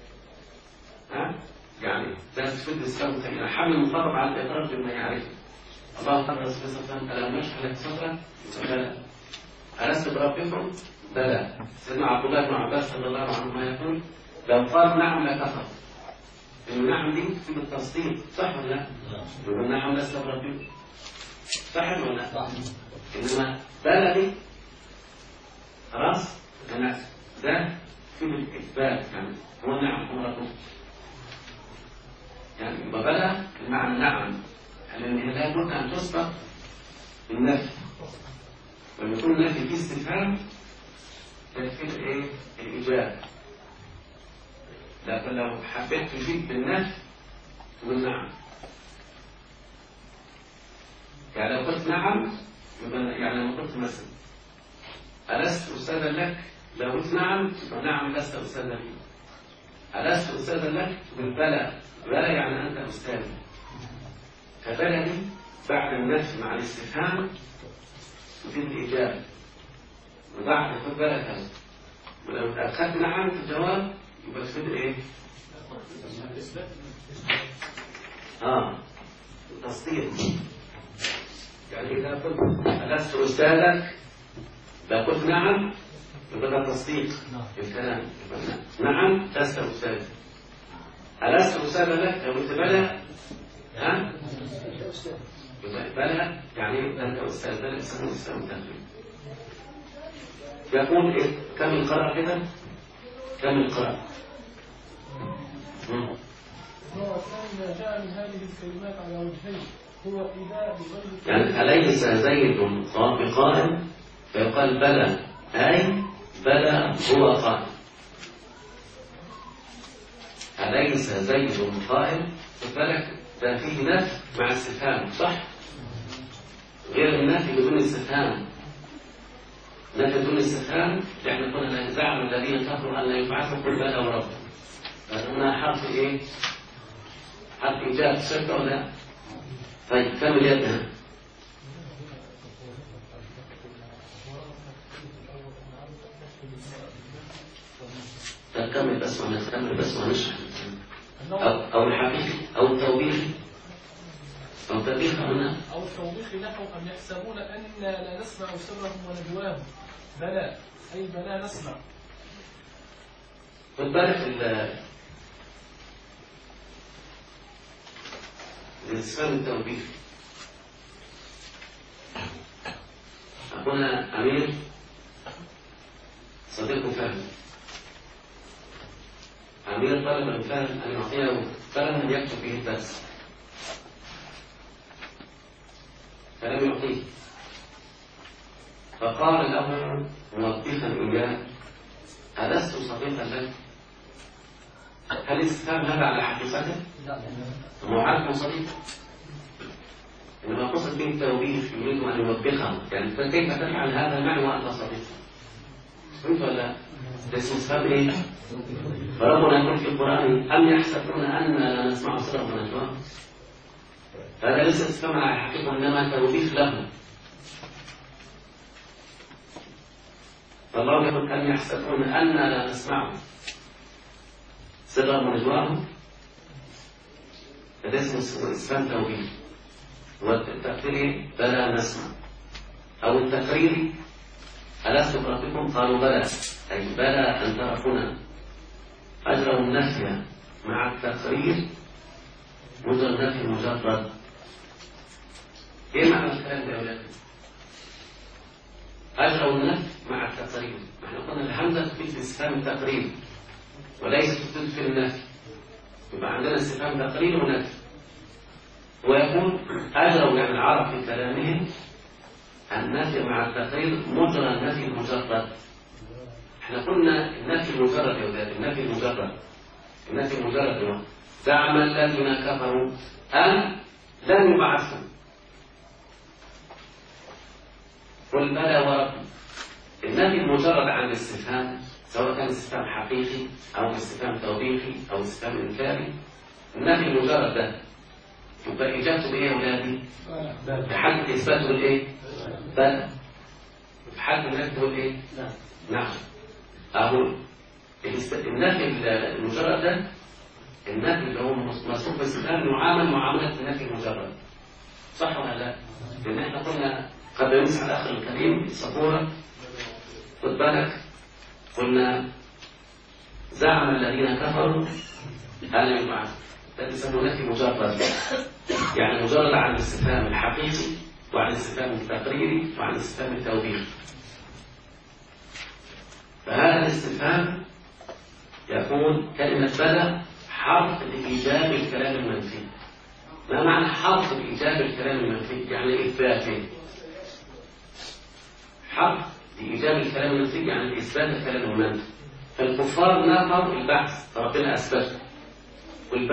Speaker 1: يعني لا تفيد الاستفهام التقريبي، حمل المخاطب على الإقرار بما يعرفه. الله تعالى سبحانه ألم نشرح لك صدرك؟ بلى. ألست بربكم؟ بلى. سيدنا عبد الله بن عباس رضي الله عنهما يقول لو قال نعم لكفر. النعم دي تفيد التصديق، صح ولا لا؟ يقول نعم لست بربكم، صح ولا لا؟ إنما بلى دي خلاص أنا ده تفيد الإثبات، يعني هو نعم هو ربكم، يعني يبقى بلى بمعنى نعم، لأن لا يمكن أن تسبق بالنفي، ولما يكون النفي فيه استفهام تفيد ايه؟ الإجابة. لكن لو حبيت تجيب بالنفي تقول نعم. يعني لو قلت نعم يعني لو قلت مثلا ألست أستاذا لك؟ لو قلت نعم تقول نعم لست أستاذا لي. ألست أستاذا لك؟ تقول بلى. بلى يعني أنت أستاذ. فبلى دي بعد النفي مع الاستفهام تفيد الإجابة، وبعد خد بالك هذا. ولو أخذت نعم في الجواب يبقى تفيد إيه؟ تصديق. يعني إذا قلت ألست أستاذك لو قلت نعم يبقى ده تصديق الكلام. نعم لست أستاذ. ألست أستاذا لك؟ لو قلت بلى بلى يعني أنت أستاذ. بلى اسمه إسلام تقريبا. يقول إيه؟ كم القراءة كده؟ كم القراءة؟
Speaker 2: هو الثاني جاء من هذه الكلمات على وجهين، هو إذا بغير
Speaker 1: يعني أليس زيد بقائم؟ فيقال بلى، أي بلى هو قائم. أليس زيد قائم؟ خد بالك ده فيه نفي مع استفهام، صح؟ غير النفي بدون استفهام. نفي بدون استفهام احنا قلنا لا زعم الذين كفروا ان لا يبعثوا قل بلى ورب. فهنا حرف ايه؟ حرف ايجاب شرط ولا لا؟ طيب كمل يدها. نكمل بس ونشرح أو الحقيقي أو التوبيخي أو التوبيخ هنا
Speaker 2: أو التوبيخ نحو أم يحسبون أننا لا نسمع سرهم ونجواهم بلى أي بلى نسمع.
Speaker 1: خد بالك الاستفهام التوبيخي. أخونا أمير صديق فهم، أمير طلب من فهم أن يعطيه قلما يكتب به الدرس، فلم يعطيه، فقال له موبخا إياه: ألست صديقا لك؟ هل الاستفهام هذا على حقيقته؟ هو عارف صديق، إنما قصد به التوبيخ، يريد أن يوبخه، يعني كيف تفعل هذا معي وأنت صديق؟ فهمت ولا؟ ده اسمه استفهام إيه؟ فربنا يقول في القرآن: أم يحسبون أن لا نسمع سرهم ونجواهم؟ هذا ليس استفهام على حقيقة، إنما توبيخ له. فالله يقول: أم يحسبون أن لا نسمع سرهم ونجواهم؟ هذا اسمه استفهام توبيخ. والتقرير: بلى نسمع. أو التقرير: ألست بربكم؟ قالوا بلى، أي بلى أن تركونا. أجروا النفي مع التقرير مجرد النفي مجرد. إيه معنى الكلام ده يا ولاد؟ أجروا النفي مع التقرير. نحن قلنا الهمزة تفيد في استفهام التقرير وليست تفيد في النفي، يبقى عندنا استفهام تقرير ونفي. ويقول أجروا يعني العرب في كلامهم النفي مع التقرير مجرى النفي المجرد. احنا قلنا النفي المجرد يا ولاد، النفي المجرد زعم الذين كفروا أن لن يبعثوا، قل بلى وربي. النفي المجرد عن الاستفهام، سواء كان استفهام حقيقي أو استفهام توبيخي أو استفهام إنكاري، النفي المجرد ده يبقى إجابته بإيه يا ولادي؟ في حالة إثباته بالإيه؟ بلى. في حالة النفي بالإيه؟ نعم. أقول النفي المجرد ده، النفي اللي هو مصروف باستفهام يعامل معاملة النفي المجرد، صح ولا لا؟ لأن احنا قلنا قبل نمسح الأخ الكريم السبورة، خد بالك، قلنا زعم الذين كفروا أن يبعثوا، ده يسمونه نفي مجرد، يعني مجرد عن الاستفهام الحقيقي وعن الاستفهام التقريري وعن الاستفهام التوبيخي. فهذا الاستفهام يكون كلمة بلى حرف لإيجاب الكلام المنفي. ما معنى حرف لإيجاب الكلام المنفي؟ يعني إثباته. حرف لإيجاب الكلام المنفي يعني إثبات الكلام المنفي. فالكفار نفوا البحث فربنا أثبته. قل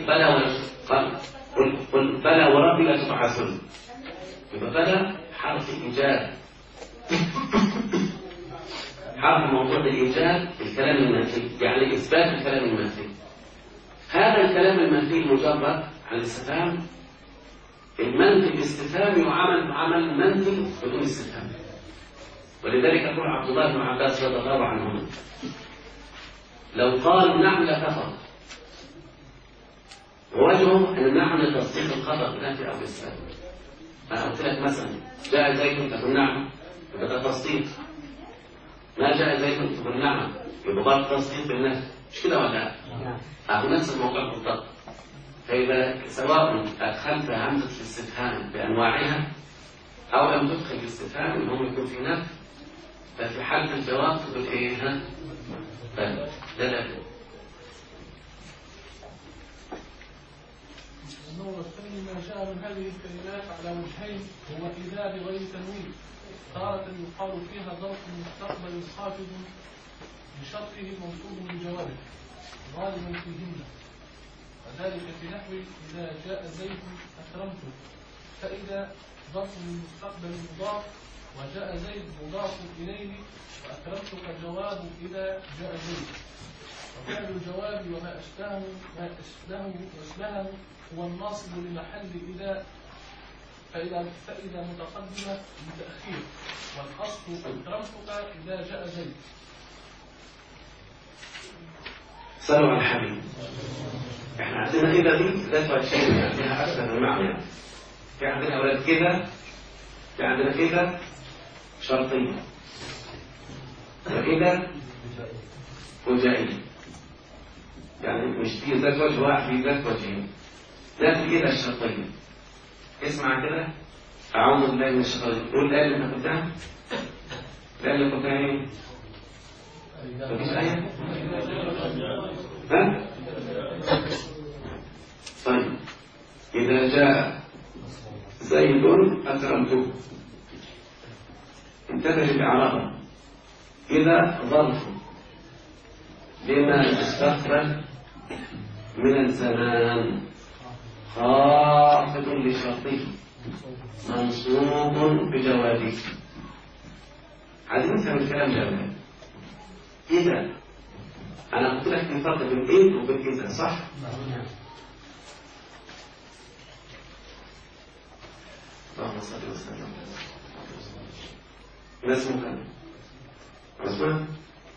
Speaker 1: بلى وربي لا تبعثون. يبقى بلى حرف إيجاب، حرف موضوع الإيجاب الكلام المنفي، يعني إثبات الكلام المنفي. هذا الكلام المنفي المجرد عن الاستفهام، المنفي الاستفهام يعامل معامل منفي بدون استفهام. ولذلك يقول عبد الله بن عباس رضي الله عنهما: لو قالوا نعم لكفر، ووجهه أن نعم تصديق الخطأ بنفي أو إثبات. أنا قلت لك مثلا جاء زيد تقول نعم، يبقى ده تصديق. ما جاء زيد تقول نعم، يبقى برضه تصديق بالنفي، مش كده ولا لا؟ أهو نفس الموضوع بالضبط. فإذا سواء أدخلت همزة الاستفهام بأنواعها أو لم تدخل الاستفهام إن هو يكون في نفي، ففي حالة الجواب تقول إيه؟ ها؟ بلى. لا.
Speaker 2: النوع الثاني ما جاء من هذه الكلمات على وجهين، هو إذا بغير تنوين. تارة يقال فيها ظرف مستقبل خافض بشرطه موصول بجوابه غالبا فيهن، وذلك في نحو إذا جاء زيد أكرمته، فإذا ظرف المستقبل مضاف وجاء زيد مضاف إليه، وأكرمتك جواب إذا جاء زيد. وفعل الجواب وما أشبهه هو الناصب لمحل إذا، فإذا متقدمة لتأخير، والأصل أكرمتك إذا جاء زيد.
Speaker 1: صلوا على الحبيب. احنا عندنا إذا دي ذات شيء لها أكثر من معنى. في عندنا أولاد كده، في عندنا كده شرطية، وكده فجائية. يعني مش في ذات وجه واحد، في ذات وجهين. ذات كده الشرطية. اسمع كده، أعوذ بالله من الشيطان الرجيم. قول الآية اللي أنت قلتها. الآية اللي قلتها إيه؟ مفيش آية؟ ها؟ طيب، إذا جاء زيد أكرمته. انتبه للإعراب. إذا ظرف لما استقبل من الزمان خافض لشرطه منصوب بجوابه. عايزين نفهم الكلام ده. إذا أنا قلت لك في فرق بين إيه وبين إذا، صح؟ اللهم صل وسلم. ما اسمك؟ عثمان.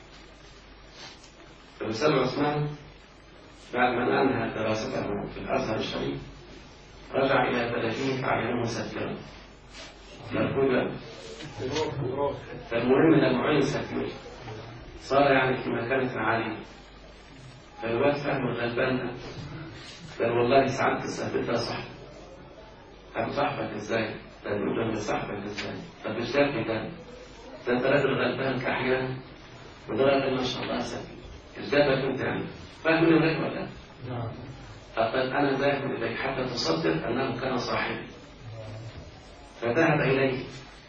Speaker 1: الأستاذ عثمان بعد ما أنهى دراسته في الأزهر الشريف رجع إلى بلده فعينه مسكرا. مركوبا. فالمهم أن معين سكير صار يعني في مكانة عالية. فالواد فهم الغلبان قال والله ساعات تثبتها صح. طب صاحبك ازاي؟ تقول له صاحبك ازاي؟ طب مش ده كده؟ ده انت راجل غلبان كحيان وده راجل ما شاء الله سكين. إجابة كنت يعني فاهم من ذلك ولا؟ نعم. فقد أنا ذاهب إليك حتى تصدق أنه كان صاحبي. فذهب إليه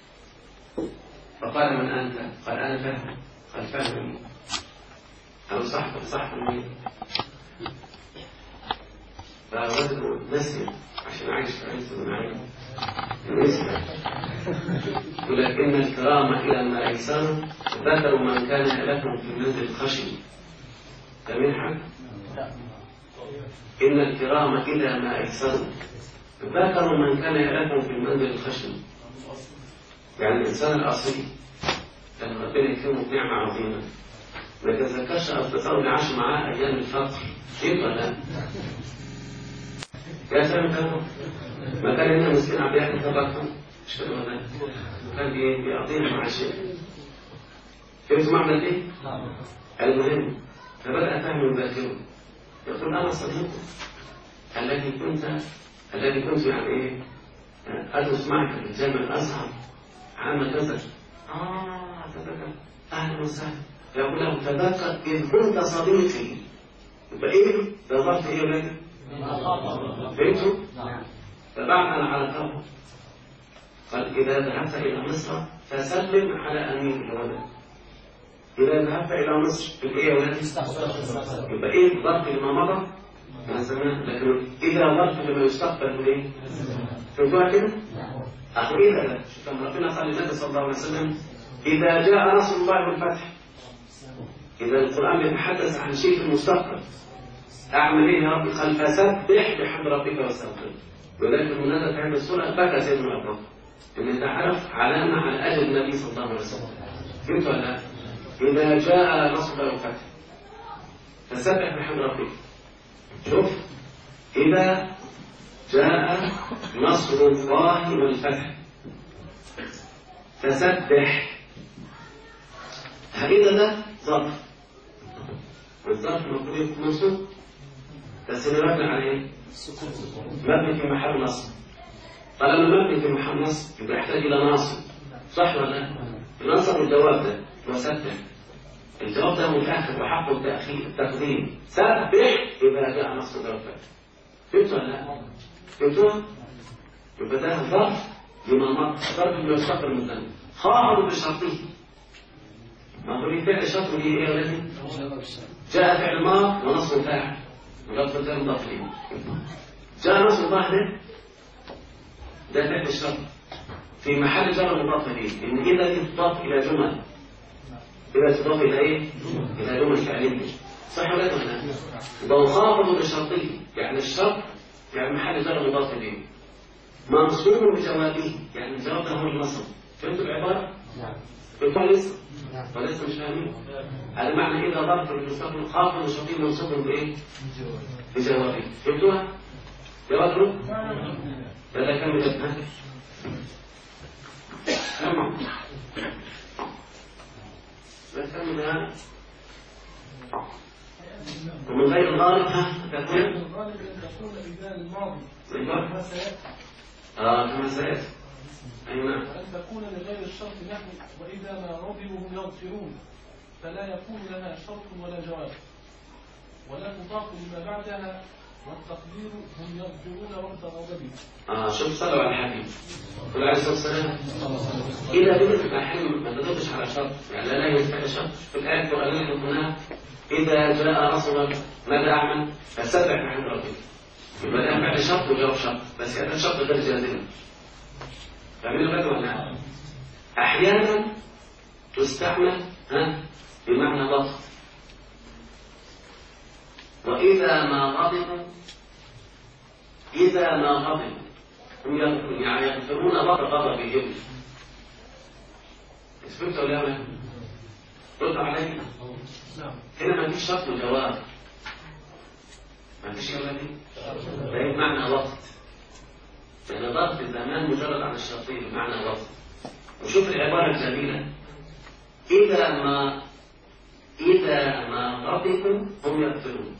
Speaker 1: فقال من أنت؟ قال أنا فهم. قال فهم مين؟ أنا صاحبك. صاحب مين؟ فالرجل مسلم عشان عايش في عزة المعين مسلم. يقول لك إن الكرام إلى ما أيسروا ذكروا من كان لكم في المنزل الخشن. تمين حق؟ إن الكرام إلى ما أيسروا ذكروا من كان لكم في المنزل الخشن. يعني الإنسان الأصيل لما ربنا يكرمه بنعمة عظيمة ما تذكرش أصدقائه اللي عاشوا معاه أيام الفقر. إيه ولا؟ يا سلام كانوا ما كان هنا مسكين عم بياكل تبعهم مش كده ولا؟ كان بيعطينا مع الشيء. فهمتوا معنى إيه؟ المهم فبدأ فهم ذاكره يقول أنا صديقك الذي كنت يعني إيه أدرس معك في الجامعة الأزهر عام كذا. تذكر أهلا وسهلا. يقول له تذكر إذ كنت صديقي. يبقى إيه؟ ده ظرف إيه ولا إيه؟ فهمتوا؟ فبعد أن عرفه قال إذا ذهبت إلى مصر فسلم على أمير الولد. إذا ذهبت إلى مصر في إيه يا ولدي؟ يبقى إيه ظرف لما مضى من زمان، لكن إذا ظرف لما يستقبل إيه؟ فهمتوها كده؟ أخو إذا ده شوف لما ربنا قال للنبي صلى الله عليه وسلم إذا جاء نصر الله والفتح. إذا القرآن يتحدث عن شيء في المستقبل أعمل إيه يا رب؟ قال فسبح بحمد ربك واستغفره. ولذلك المنادى في هذه السورة بكى سيدنا أبو بكر إن تعرف علامة على أجل النبي صلى الله عليه وسلم. فهمت ولا لا؟ إذا جاء نصر الله والفتح فسبح بحمد ربك. شوف إذا جاء نصر الله والفتح فسبح. هذا ده ظرف والظرف المفروض يكون منصوب بس مبني على ايه؟ مبني في محل نصب. طالما مبني في محل نصب يبقى يحتاج الى ناصب صح ولا لا؟ النصب الجواب ده هو سبح. الجواب ده متاخر وحقه التقديم. سبح يبقى جاء نصر الله والفتح. فهمت ولا لا؟ فهمتوها؟ يبقى ده ظرف لما مضى. ظرف لما يستقبل من ذنب خاطب بشرطه. ما هو فعل الشرط اللي ايه يا ولدي؟ جاء فعل ماض ونصب فاعل ولفظ غير مضاف اليه. جاء نصب الله ده فعل الشرط في محل جر مضاف اليه. ان اذا تضاف الى جمل اذا تضاف الى ايه؟ الى جمل فعليه صح ولا لا؟ يبقى خاطب بشرطه يعني الشرط يعني محل جر مضاف اليه منصوب بجوابه يعني الجواب ده هو النصب. فهمتوا العباره؟ نعم. انتوا لسه مش فاهمين. هذا معنى إذا ظرف المستقبل خافض شرطي منصوب بإيه؟ بجوابه. فهمتوها؟ جوابه؟ هذا كم جبهة؟ تمام. نكمل. ومن غير الغالب تكون
Speaker 2: الغالب أن تكون إذا الماضي
Speaker 1: كما سيأتي. أي نعم.
Speaker 2: وأن تكون لغير الشرط نحو وإذا ما رضوا هم يغفرون فلا يكون لها شرط ولا جواب ولا تضاف لما بعدها والتقدير هم يغفرون وقت غضبه.
Speaker 1: شوف صلوا على الحبيب قل عليه الصلاة والسلام إذا بدأت الأحيان ما تدرش على شرط يعني لا يستحق شرط في الآية القرآنية هنا إذا جاء رسول ماذا أعمل؟ فسبح بحمد ربك. يبقى ده بعد شرط وجواب شرط بس هذا الشرط غير جازم. فاهمين غير ولا أحيانا تستعمل بمعنى ضغط. وإذا ما غضبوا هم يعني يغفرون ضغط غضبهم. فهمت ولا لا؟ رد علينا. هنا ما فيش شرط وجواب. ما فيش ولا دي؟ ده بمعنى وقت. لأن ضغط الزمان مجرد عن الشرطين بمعنى وقت. وشوف العبارة الجميلة إذا ما غضبوا هم يغفرون.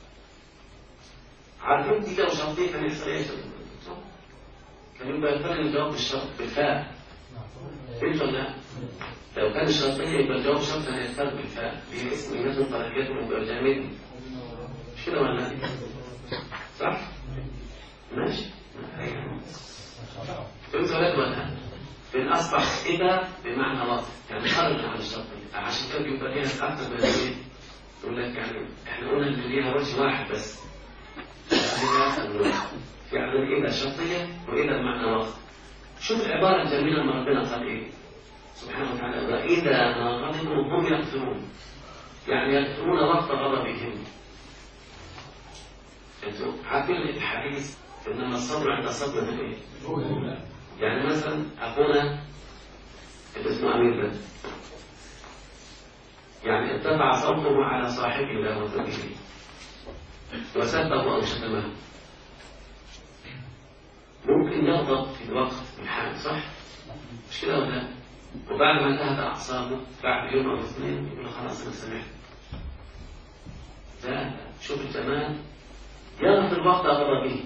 Speaker 1: عارفين دي لو شرطين كان يحصل ايش؟ كان يبقى يقارن الجواب بالشرط بالفاء. فهمت ولا لا؟ لو كان الشرطين يبقى الجواب شرط كان يقارن بالفاء. دي اسم الناس طريقتهم ويبقى جامد. مش كده ولا لا؟ صح؟ ماشي؟ فهمت ولا لا؟ فإن أصبح إذا بمعنى وقت يعني خرج عن الشرطين. عشان كده يبقى ليها أكثر من إيه؟ يقول لك يعني إحنا قلنا إن ليها وجه واحد بس. يعني إذا شرطية وإذا بمعنى وقت. شوف العبارة الجميلة لما ربنا قال إيه؟ سبحانه وتعالى وإذا ما غضبوا هم يغفرون. يعني يغفرون وقت غضبهم. أنتوا عارفين الحديث إنما الصبر عند صدمة إيه؟ يعني مثلا أخونا اللي اسمه أمير ده يعني ارتفع صوته على صاحبه له وزوجه وسبه أو شتمه. ممكن يغضب في الوقت الحال صح؟ مش كده ولا لا؟ وبعد ما انتهت أعصابه بعد يوم أو اثنين يقول خلاص أنا سمعت. لا شوف الزمان يغفر وقت غضبه.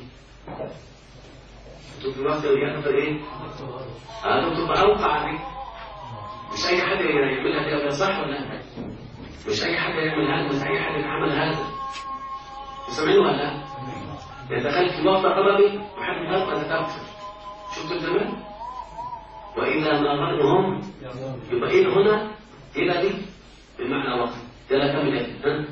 Speaker 1: شوف الوقت يغفر إيه؟ هذا تبقى أوقع عليك. مش أي حد يعملها دي صح ولا لا؟ مش أي حد يعمل هذا مش أي حد يعمل هذا. سمعين ولا لا؟ إذا دخلت في وقت غضبي وحد غلط تتغفر. شفت الزمان؟ وإذا ما غضبهم يبقى إيه هنا؟ إلى دي بمعنى وقت. يلا كمل إيه؟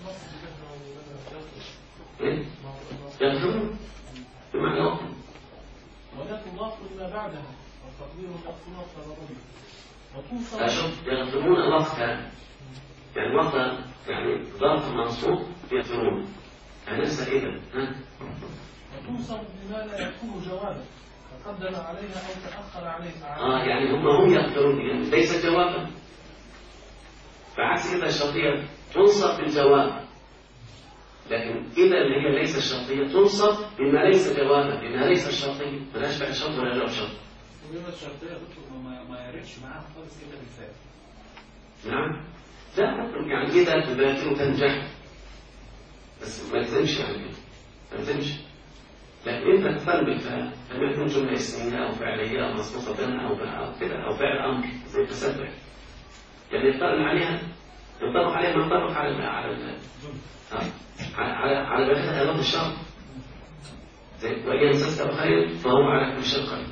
Speaker 1: إيه؟ يغفرون بمعنى وقت.
Speaker 2: ولا تضاف لما بعدها والتقدير يغفرون وقت غضبه.
Speaker 1: أشوف يغفرون وقتا يعني وقت يعني ظرف منصوب يغفرون. هنسأل إذا
Speaker 2: وتوصف بما لا يكون جوابا تقدم عليها أو تأخر عليها.
Speaker 1: يعني هم يغفرون يعني ليس جوابا. فعكس إذا الشرطية تنصب بالجواب. لكن إذا اللي هي ليس الشرطية تنصب بما ليس جوابا بما ليس الشرطية ملاش بقى شرط ولا جواب شرط.
Speaker 3: وبما الشرطية ما يردش معاها خالص كده بالفعل.
Speaker 1: نعم. لا يعني إذا تذاكر تنجح بس ما يلزمش يعني ما يلزمش. لكن انت تفهم بالفعل لما يكون جمله اسميه او فعليه او مصروفه او كده او فعل امر زي تسبح يعني يطلق عليها يطلق عليها ما يطلق على بقيه ايات الشرع زي وان يمسسك بخير فهو على كل شيء قدير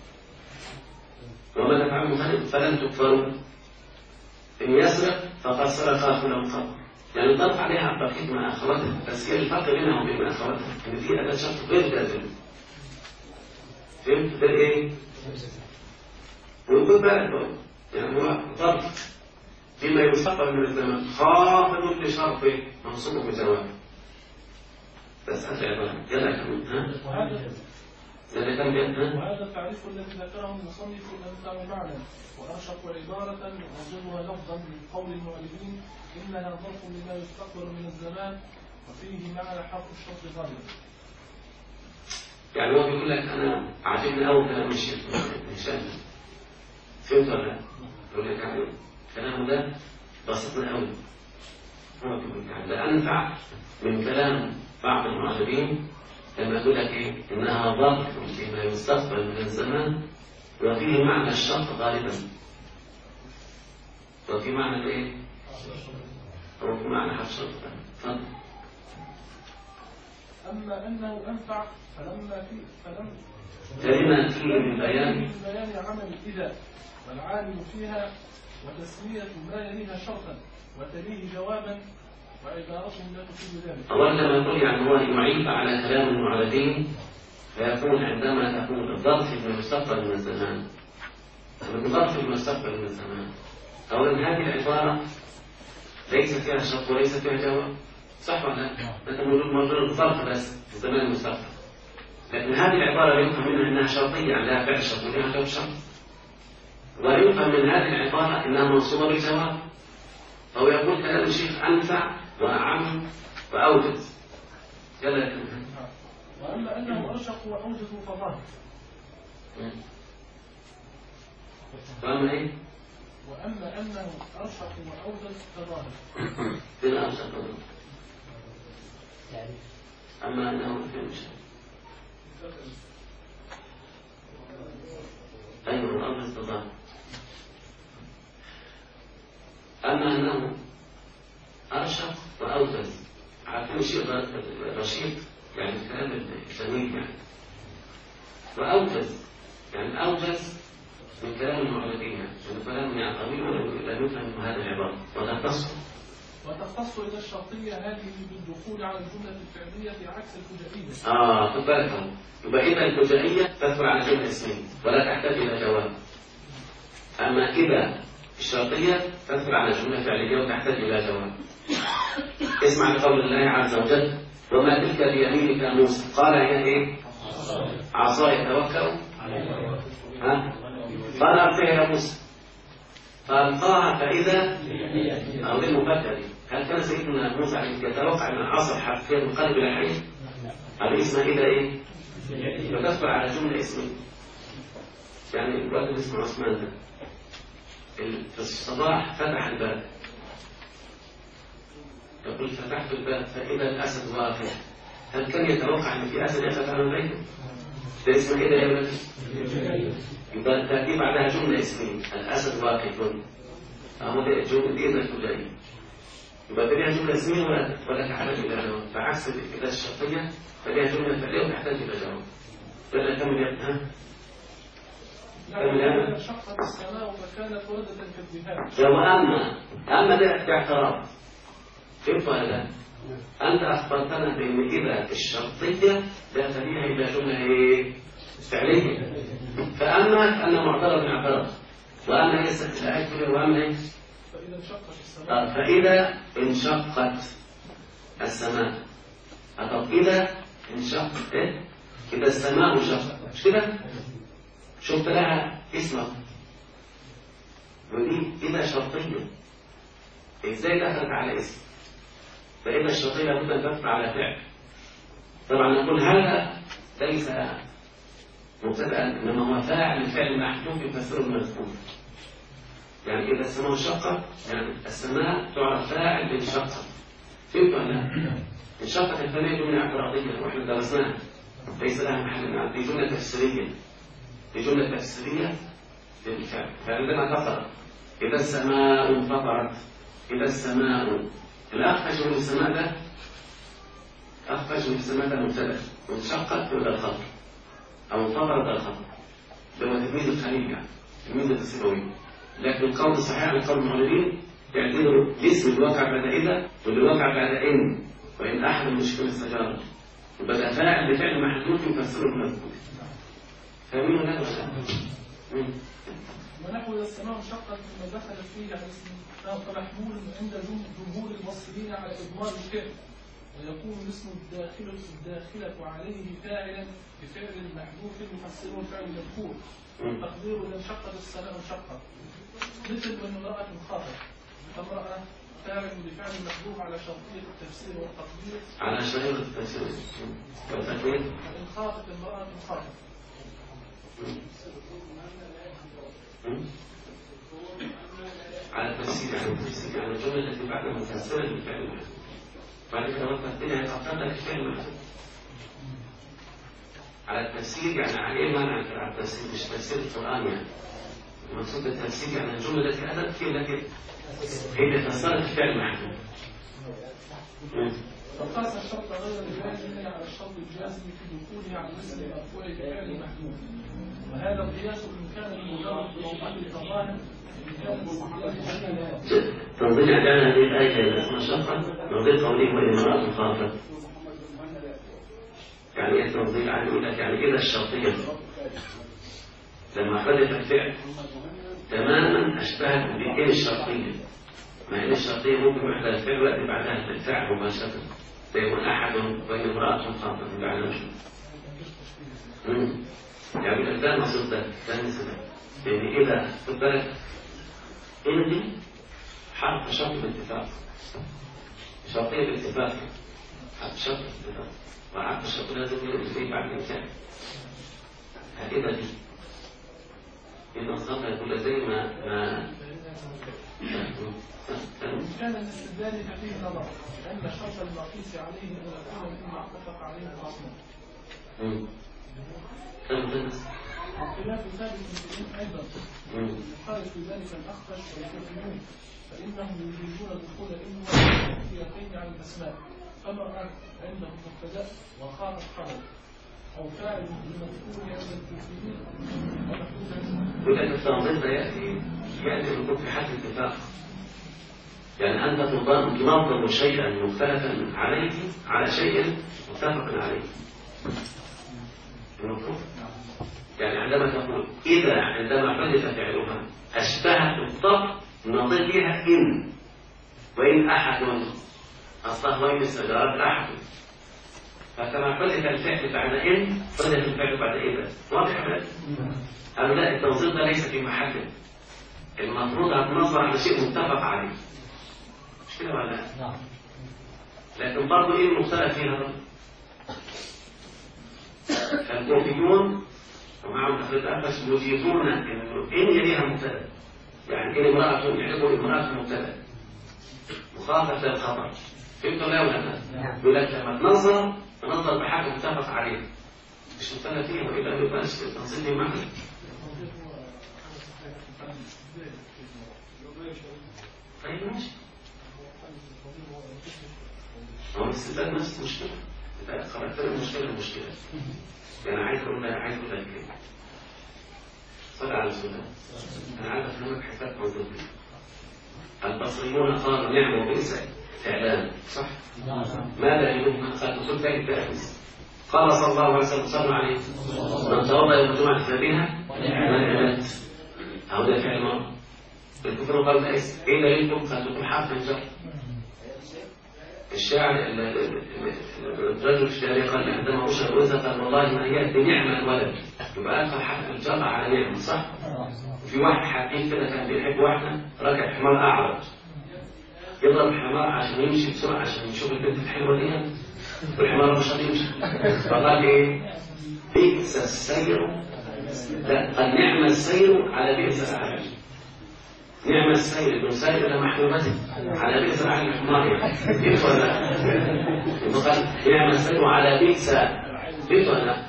Speaker 1: وما تفعلوا خير فلن تكفروا ان يسرق فقد سرق اخو له قبر. يعني يطلق عليها بقية مع أخواتها بس هي الفرق بينها وبين أخواتها إن في أداة شرط غير جازم. فهمت ده إيه؟ ويقول بالك يعني هو ظرف فيما يستقبل من الزمن خافض لشرط منصوب بجواب. بس هات العبارة يلا كمل إذا كان بيتنا.
Speaker 2: وهذا التعريف الذي ذكره المصنف أمتع معنى وأرشق عبارة وأوجبها لفظا من قول المعلمين إنها ظرف لما يستقبل من الزمان وفيه معنى حرف الشرط ظاهر.
Speaker 1: يعني هو بيقول لك أنا عاجبني أول كلام الشيخ هشام، فهمت ولا لا؟ يقول لك يعني كلامه ده بسيطنا قوي. هو بيقول يعني ده أنفع من كلام بعض المعجبين لما يقول لك إيه؟ إنها ظرف لما يستقبل من الزمان وفيه معنى الشرط غالبا. وفي معنى إيه؟ أو في معنى حرف الشرط غالبا.
Speaker 2: أما أنه أنفع فلما
Speaker 1: فيه من بيان
Speaker 2: عمل إذا والعامل فيها وتسمية ما يليها شرطا وتليه جوابا وعبارته لا تفيد ذلك.
Speaker 1: أولا لما يقول يعني هو يعيب على كلام المعرضين فيكون عندما تكون الظرف في المستقبل من الزمان الظرف في المستقبل من الزمان. أولا هذه العبارة ليس فيها شرط وليس فيها جواب، صح ولا لا؟ أنت موجود الظرف بس في الزمان المستقبل، لكن هذه العبارة يفهم منها أنها شرطية يعني لها فعل شرط ولها جواب شرط، ويفهم من هذه العبارة أنها منصوبة بالجواب. أو يقول كلام الشيخ أنفع وأعم وأوجز. يلا
Speaker 2: وأما أنه أرشق وأوجز فظاهر.
Speaker 1: وأما إيه؟
Speaker 2: وأما أنه أرشق وأوجز فظاهر.
Speaker 1: فين أرشق وأوجز؟ أما أنه فين شيء؟ أيوه أوجز فظاهر. أما أنه أرشق وأوجز، عارفين شيء رشيق يعني الكلام الجميل يعني، وأوجز يعني أوجز من كلام المعرضين يعني كلام يعني طويل لا يفهم هذه العبارة
Speaker 2: وتختص إلى الشرطية هذه بالدخول على الجملة الفعلية عكس الفجائية.
Speaker 1: خد بالك يبقى إذا الفجائية تدخل على جملة اسمية ولا تحتاج إلى جواب، أما إذا الشرطية تدخل على جملة فعلية وتحتاج إلى جواب. اسمع لقول الله عز وجل وما تلك بيمينك موسى قال هي إيه؟ عصاي توكل قال ألقيها يا موسى فألقاها فإذا أو للمبتدئ هل كان سيدنا موسى يتوقع أن العصا حرفيا تنقلب إلى حي؟ هذه اسمها إذا إيه؟ فتدخل على جملة اسمية. يعني الولد اسمه عثمان ده في الصباح فتح الباب يقول فتحت الباب فإذا الأسد واقف، هل كان يتوقع أن في أسد يخاف على البيت؟ ده اسمه إذا يا ولد؟ يبقى الترتيب بعدها جملة اسمية الأسد واقف أهو ده جملة إذا الفجائية يبقى تبيها جملة اسمية ولا تحتاج إلى جواب، فعكس الإذا الشرطية تبيها جملة فعلية وتحتاج إلى جواب. بدأ كمل يا
Speaker 2: لما شقت السماء فكانت وردة كالذهاب.
Speaker 1: أما ده اعتراض كيف ولا لا؟ أنت أخبرتنا بأن إذا الشرطية لا تبيها إلى جملة إيه؟ فعلية، فأما أن معترض اعتراض وأما ليست الآية وأما إيه؟ فإذا انشقت السماء. طب إذا انشقت إيه؟ إذا السماء انشقت مش كده؟ شفت لها اسمها ودي إذا شرطية إزاي دخلت على اسم؟ فإذا الشرطية لابد أن تدخل على فعل. طبعا نقول هذا ليس مبتدأ إنما هو فاعل الفعل محذوف يفسره المذكور. يعني إذا السماء انشقت يعني السماء تعرف فاعل للشقة. فهمت ولا لا؟ انشقت الثانية جملة اعتراضية وإحنا درسناها ليس لها محل معنى، دي جملة تفسيرية. دي جملة تفسيرية للفعل. فعندما تقرأ إذا السماء انفطرت إذا السماء الأخفش من السماء ده أخفش من السماء ده مبتدأ وانشقت يبقى الخبر أو انفطرت الخبر اللي هو تلميذ الخليل يعني تلميذ السيبوي. لكن القول الصحيح عن قول المعربين يعتبروا الاسم اللي وقع بعد إذا واللي وقع بعد إن وإن أحد مشكل السجارة يبقى فاعل بفعل محذوف يفسره المذكور. فاهمين ولا لا؟
Speaker 2: ونحو السماء انشقت ثم دخلت فيه على اسم فمحمول عند جمهور المصريين على إضمار الفعل ويكون الاسم الداخلة عليه فاعلا بفعل محذوف يفسره فعل مذكور والتقدير إذا انشقت السماء انشقت مثل من امرأة خافت. امرأة فاعل بفعل محذوف على شرطية التفسير والتقدير
Speaker 1: على شرطية التفسير والتقدير.
Speaker 2: إن خافت امرأة خافت.
Speaker 1: على التفسير يعني الجملة التي بعدها مفسرة للفعل المحذوف. بعد كده وقت الدنيا هيتحطها لك الفعل المحذوف. على التفسير يعني على ايه معنى على التفسير؟ مش تفسير القرآن يعني. المقصود بالتفسير يعني الجملة التي أتت فيها لكن هي فسرت الفعل المحذوف.
Speaker 2: وقاس الشرط غير الجازم على الشرط الجازم في دخوله على الاسم المرفوع بفعل محذوف. وهذا القياس إن كان المجرد موضوع الظاهر
Speaker 1: تنظيم أعلان هذه الآية اسمها شرطا نظير قوله والإمارات خافت. يعني ايه تنظيم؟ يعني يقول لك يعني كده الشرطية لما حدث الفعل تماما أشبهت بإيه الشرطية، مع إن الشرطية ممكن يحدث الفعل ويأتي بعدها الفعل مباشرة فيكون أحد وامرأة خافت بعد مشروع. يعني ده المقصود ده مثلا يعني إذا خد بالك إن دي حرف شرط بالاتفاق، شرطية بالاتفاق، حرف شرط بالاتفاق، وحرف الشرط لازم يكون بعد الفعل. هكذا دي النصارى يقول زي ما
Speaker 2: كان الاستدلال فيه نظر لأن الشرط المقيس عليه أن يكون مما اتفق عليه الخصم. الخلاف ثابت في أيضا يخالف في ذلك الأخفش والكافرون فإنهم يجيزون دخول الإنوى والكافرين على الأسماء فمرأة عندهم مبتدأ وخافت خبر أو فاعل المذكور عند الكافرين
Speaker 1: يقول لك التنظيم ده يأتي يكون في حد اتفاق. يعني أنت تنظم شيئا مختلفا عليه على شيء متفق عليه. يعني عندما تقول إذا عندما حدث فعلها أشبهت بالضبط نظير فيها إن وإن أحد أصلها وين السجارات أحد فكما حدث الفعل بعد إن حدث الفعل بعد إذا واضح ولا أم لا؟ التنظيم ده ليس في محله، المفروض هتنظر على شيء متفق عليه مش كده ولا لا؟ لكن برضه إيه المختلف فيها؟ الكوفيون ومعهم أخذ أنفس يجيزون إنه إن يليها مبتدأ، يعني إن امرأة يعرفوا امرأة مبتدأ مخافة للخطر. فهمتوا لا ولا لا؟ يقول لك لما تنظر بحاجة متفق عليها مش مبتدأ فيها وإلا ما يبقاش التنظيم معنا. طيب ماشي. هو الاستدلال نفس المشكلة. إذا خرجت المشكلة أنا عايز أقول لك صلى على رسول الله. أنا عايز أفهمك حساب منطقي. البصريون قالوا نعم وبئس فعلان صح؟ ماذا يمكن تقول ذلك بأحس؟ قال صلى الله عليه وسلم صلى عليه من توضأ يوم الجمعة فبها ونعمت أو ده فعل مرة. الكفر قال بأس إيه دليلكم؟ خلتكم حرف الجر. الشاعر الرجل الشاعر قال عندما أشهد وزة قال والله ما هي بنعم الولد يبقى أدخل حرف الجر على نعم صح؟ وفي واحد حكيم كده كان بيحب واحدة راكب حمار أعرج يضرب الحمار عشان يمشي بسرعة عشان يشوف البنت الحلوة دي والحمار مش هيمشي فقال إيه؟ بئس السير لا قال نعم السير على بئس العرج نعم السير ابن سير إلى محبوبته على بئس عن الحمار كيف ولا قال نعم السير على بئس كيف ولا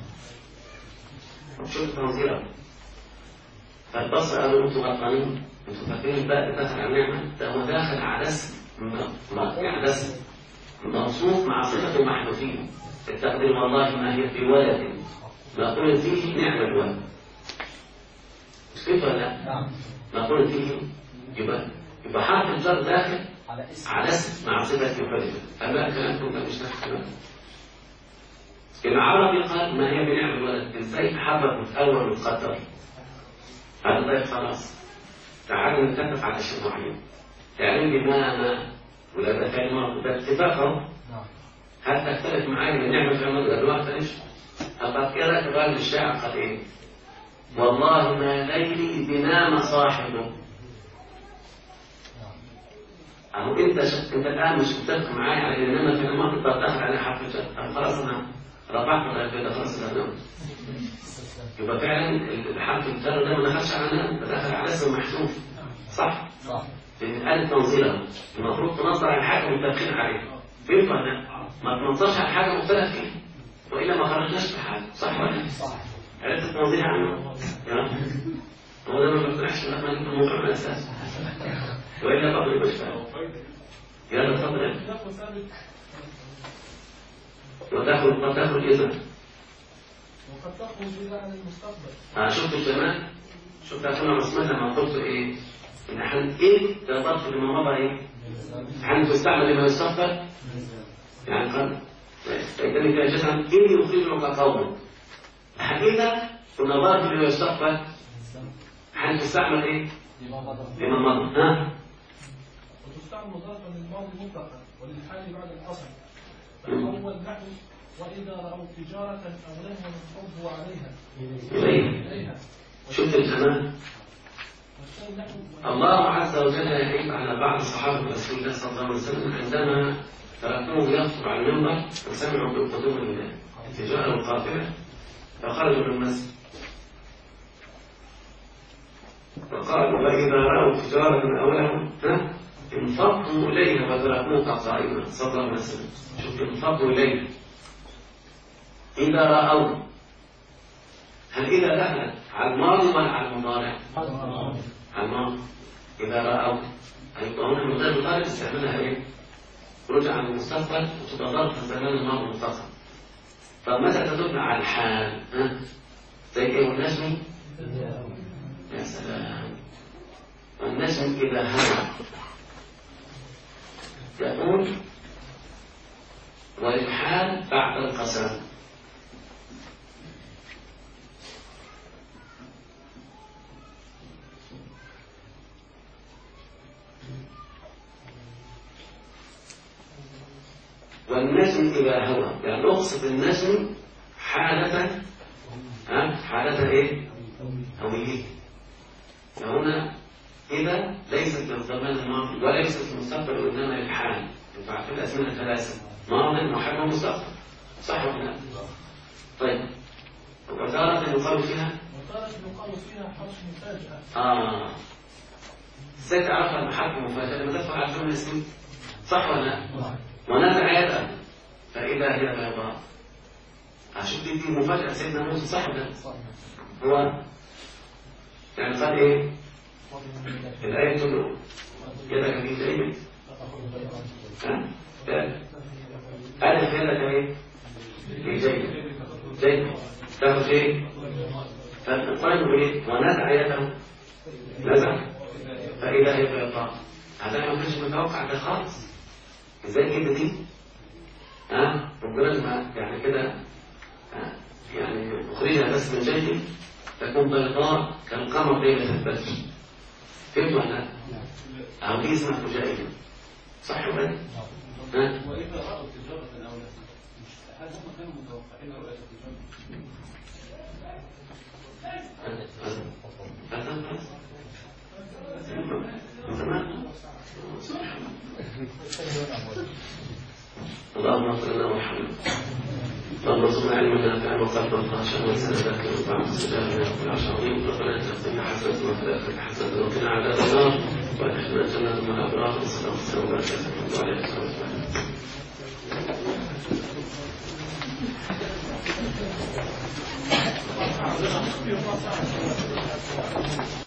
Speaker 1: شوف تنظيره فالبصر قالوا انتوا غلطانين انتوا فاكرين بقى داخل على النعمه ده هو داخل على اسم موصوف مع صفه محذوفين التقدير والله ما هي في ولد ما قلت فيه نعم الولد مش كيف ولا ما قلت فيه يبقى حرف الجر داخل على اسم مع صفة محذوفة أما كلامكم ده مش نحن العربي قال ما هي بنعم الولد ازاي تحرك متأول وتقدر هذا طيب خلاص تعالوا نتفق على شيء معين يعني بما ولا ده فعل مرض ده اتفاق اهو هل تختلف معايا من نعمة في عمر الوقت ليش؟ لقد كان كبار الشاعر قد إيه؟ والله ما ليلي بنام صاحبه. أهو أنت الآن مش متفق معايا على إن أنا في المنطقة داخل على حرف الجر، خلاص أنا رفعت ولا كده خلاص أنا نمت. يبقى فعلا الحرف الجر ده ما دخلش على نام، دخل على اسم محذوف. صح؟ لأن الآلة تنظيرها المفروض تنظر على حاجة متفقين عليها. فهمت ولا لا؟ ما تنظرش على حاجة مختلف فيها وإلا ما خرجناش في حاجة. صح ولا لا؟ عرفت التنظير عنه؟ هو ده ما بيقتنعش لما نجيب الموضوع من الأساس وإلا قبل المشفى. يلا تفضل. وقد تخرج إذا
Speaker 2: وقد تخرج إذا عن المستقبل.
Speaker 1: شفت الجمال؟ شفت أخونا عثمان لما قلت إيه؟ إن حن إيه تضاف لما مضى إيه؟ حن تستعمل لما يستقبل؟ يعني قال فإذا كان جسم إيه يخرجك قوما. حقيقة كنا ضاف لما يستقبل حن تستعمل إيه؟ لما مضى. ها؟
Speaker 2: وتستعمل ضافا للماضي مطلقا وللحال بعد الأصل. فأول نحو وإذا رأوا تجارة أو لهوا انفضوا عليها. إليها.
Speaker 1: شفت الجمال؟ الله عز وجل يعيب على بعض صحابة رسول الله صلى الله عليه وسلم عندما تركوه يخطب على المنبر وسمعوا بالقدوم النداء التجارة والقافلة فخرجوا من المسجد فقالوا فإذا رأوا تجارة أو لهوا انفضوا إليها وتركوك قائما صلى الله عليه وسلم. شوف انفضوا إليها. إذا رأوا هل إذا دخلت على الماضي ولا على المضارع؟ على الماضي. إذا رأوا هيبقى هنا من غير المضارع استعملها إيه؟ رجع عن المستقبل وتبقى ظرف الزمان الماضي المتصل. طب متى تدل على الحال؟ زي إيه والنجم؟ يا سلام. والنجم إذا هوى يقول والحال بعد القسم. والنجم إذا هوى يعني أقصد النجم حالة حالة إيه؟ هوية. فهنا إذا ليست للزمان الماضي وليست في المستقبل وإنما للحال. ينفع في الأزمنة الثلاثة ماضي وحال ومستقبل. صح ولا لا؟ طيب وتارة يقال فيها
Speaker 2: حرف مفاجأة.
Speaker 1: ازاي تعرف أن حرف مفاجأة لما تدخل على الجملة الاسمية؟ صح ولا لا؟ ونزع يده فإذا هي بيضاء. عشان دي مفاجأة سيدنا موسى. صح ولا لا؟ هو يعني قال إيه؟ الآية تقول يدك في جيبك. ألف يدك إيه؟ في جيبك. جيبك تاخذ إيه؟ فالقرآن يقول إيه؟ ونزع يده نزع فإذا هي بيضاء. هذا ما كانش متوقع ده خالص. ازاي كده دي؟ ربنا لما يعني كده يعني أخرجها بس من جيبي تكون بيضاء كالقمر ليلة البدر. فهمت ولا لا؟ أو دي اسمها فجائية. صح ولا لا؟
Speaker 3: وإذا رأوا تجارة أو لا هل هم كانوا متوقعين رؤية
Speaker 1: اللهم اغفر لنا وارحمنا. اللهم ارزقنا علما نافعا وقلبا خاشعا ولسانا ذاكرا وطاعة استجابة يا رب العالمين. ربنا اتنا حسنة وفي الآخرة حسنة وقنا عذاب النار وادخلنا الجنة مع الأبرار. والصلاة والسلام على سيدنا وعلى آله وصحبه.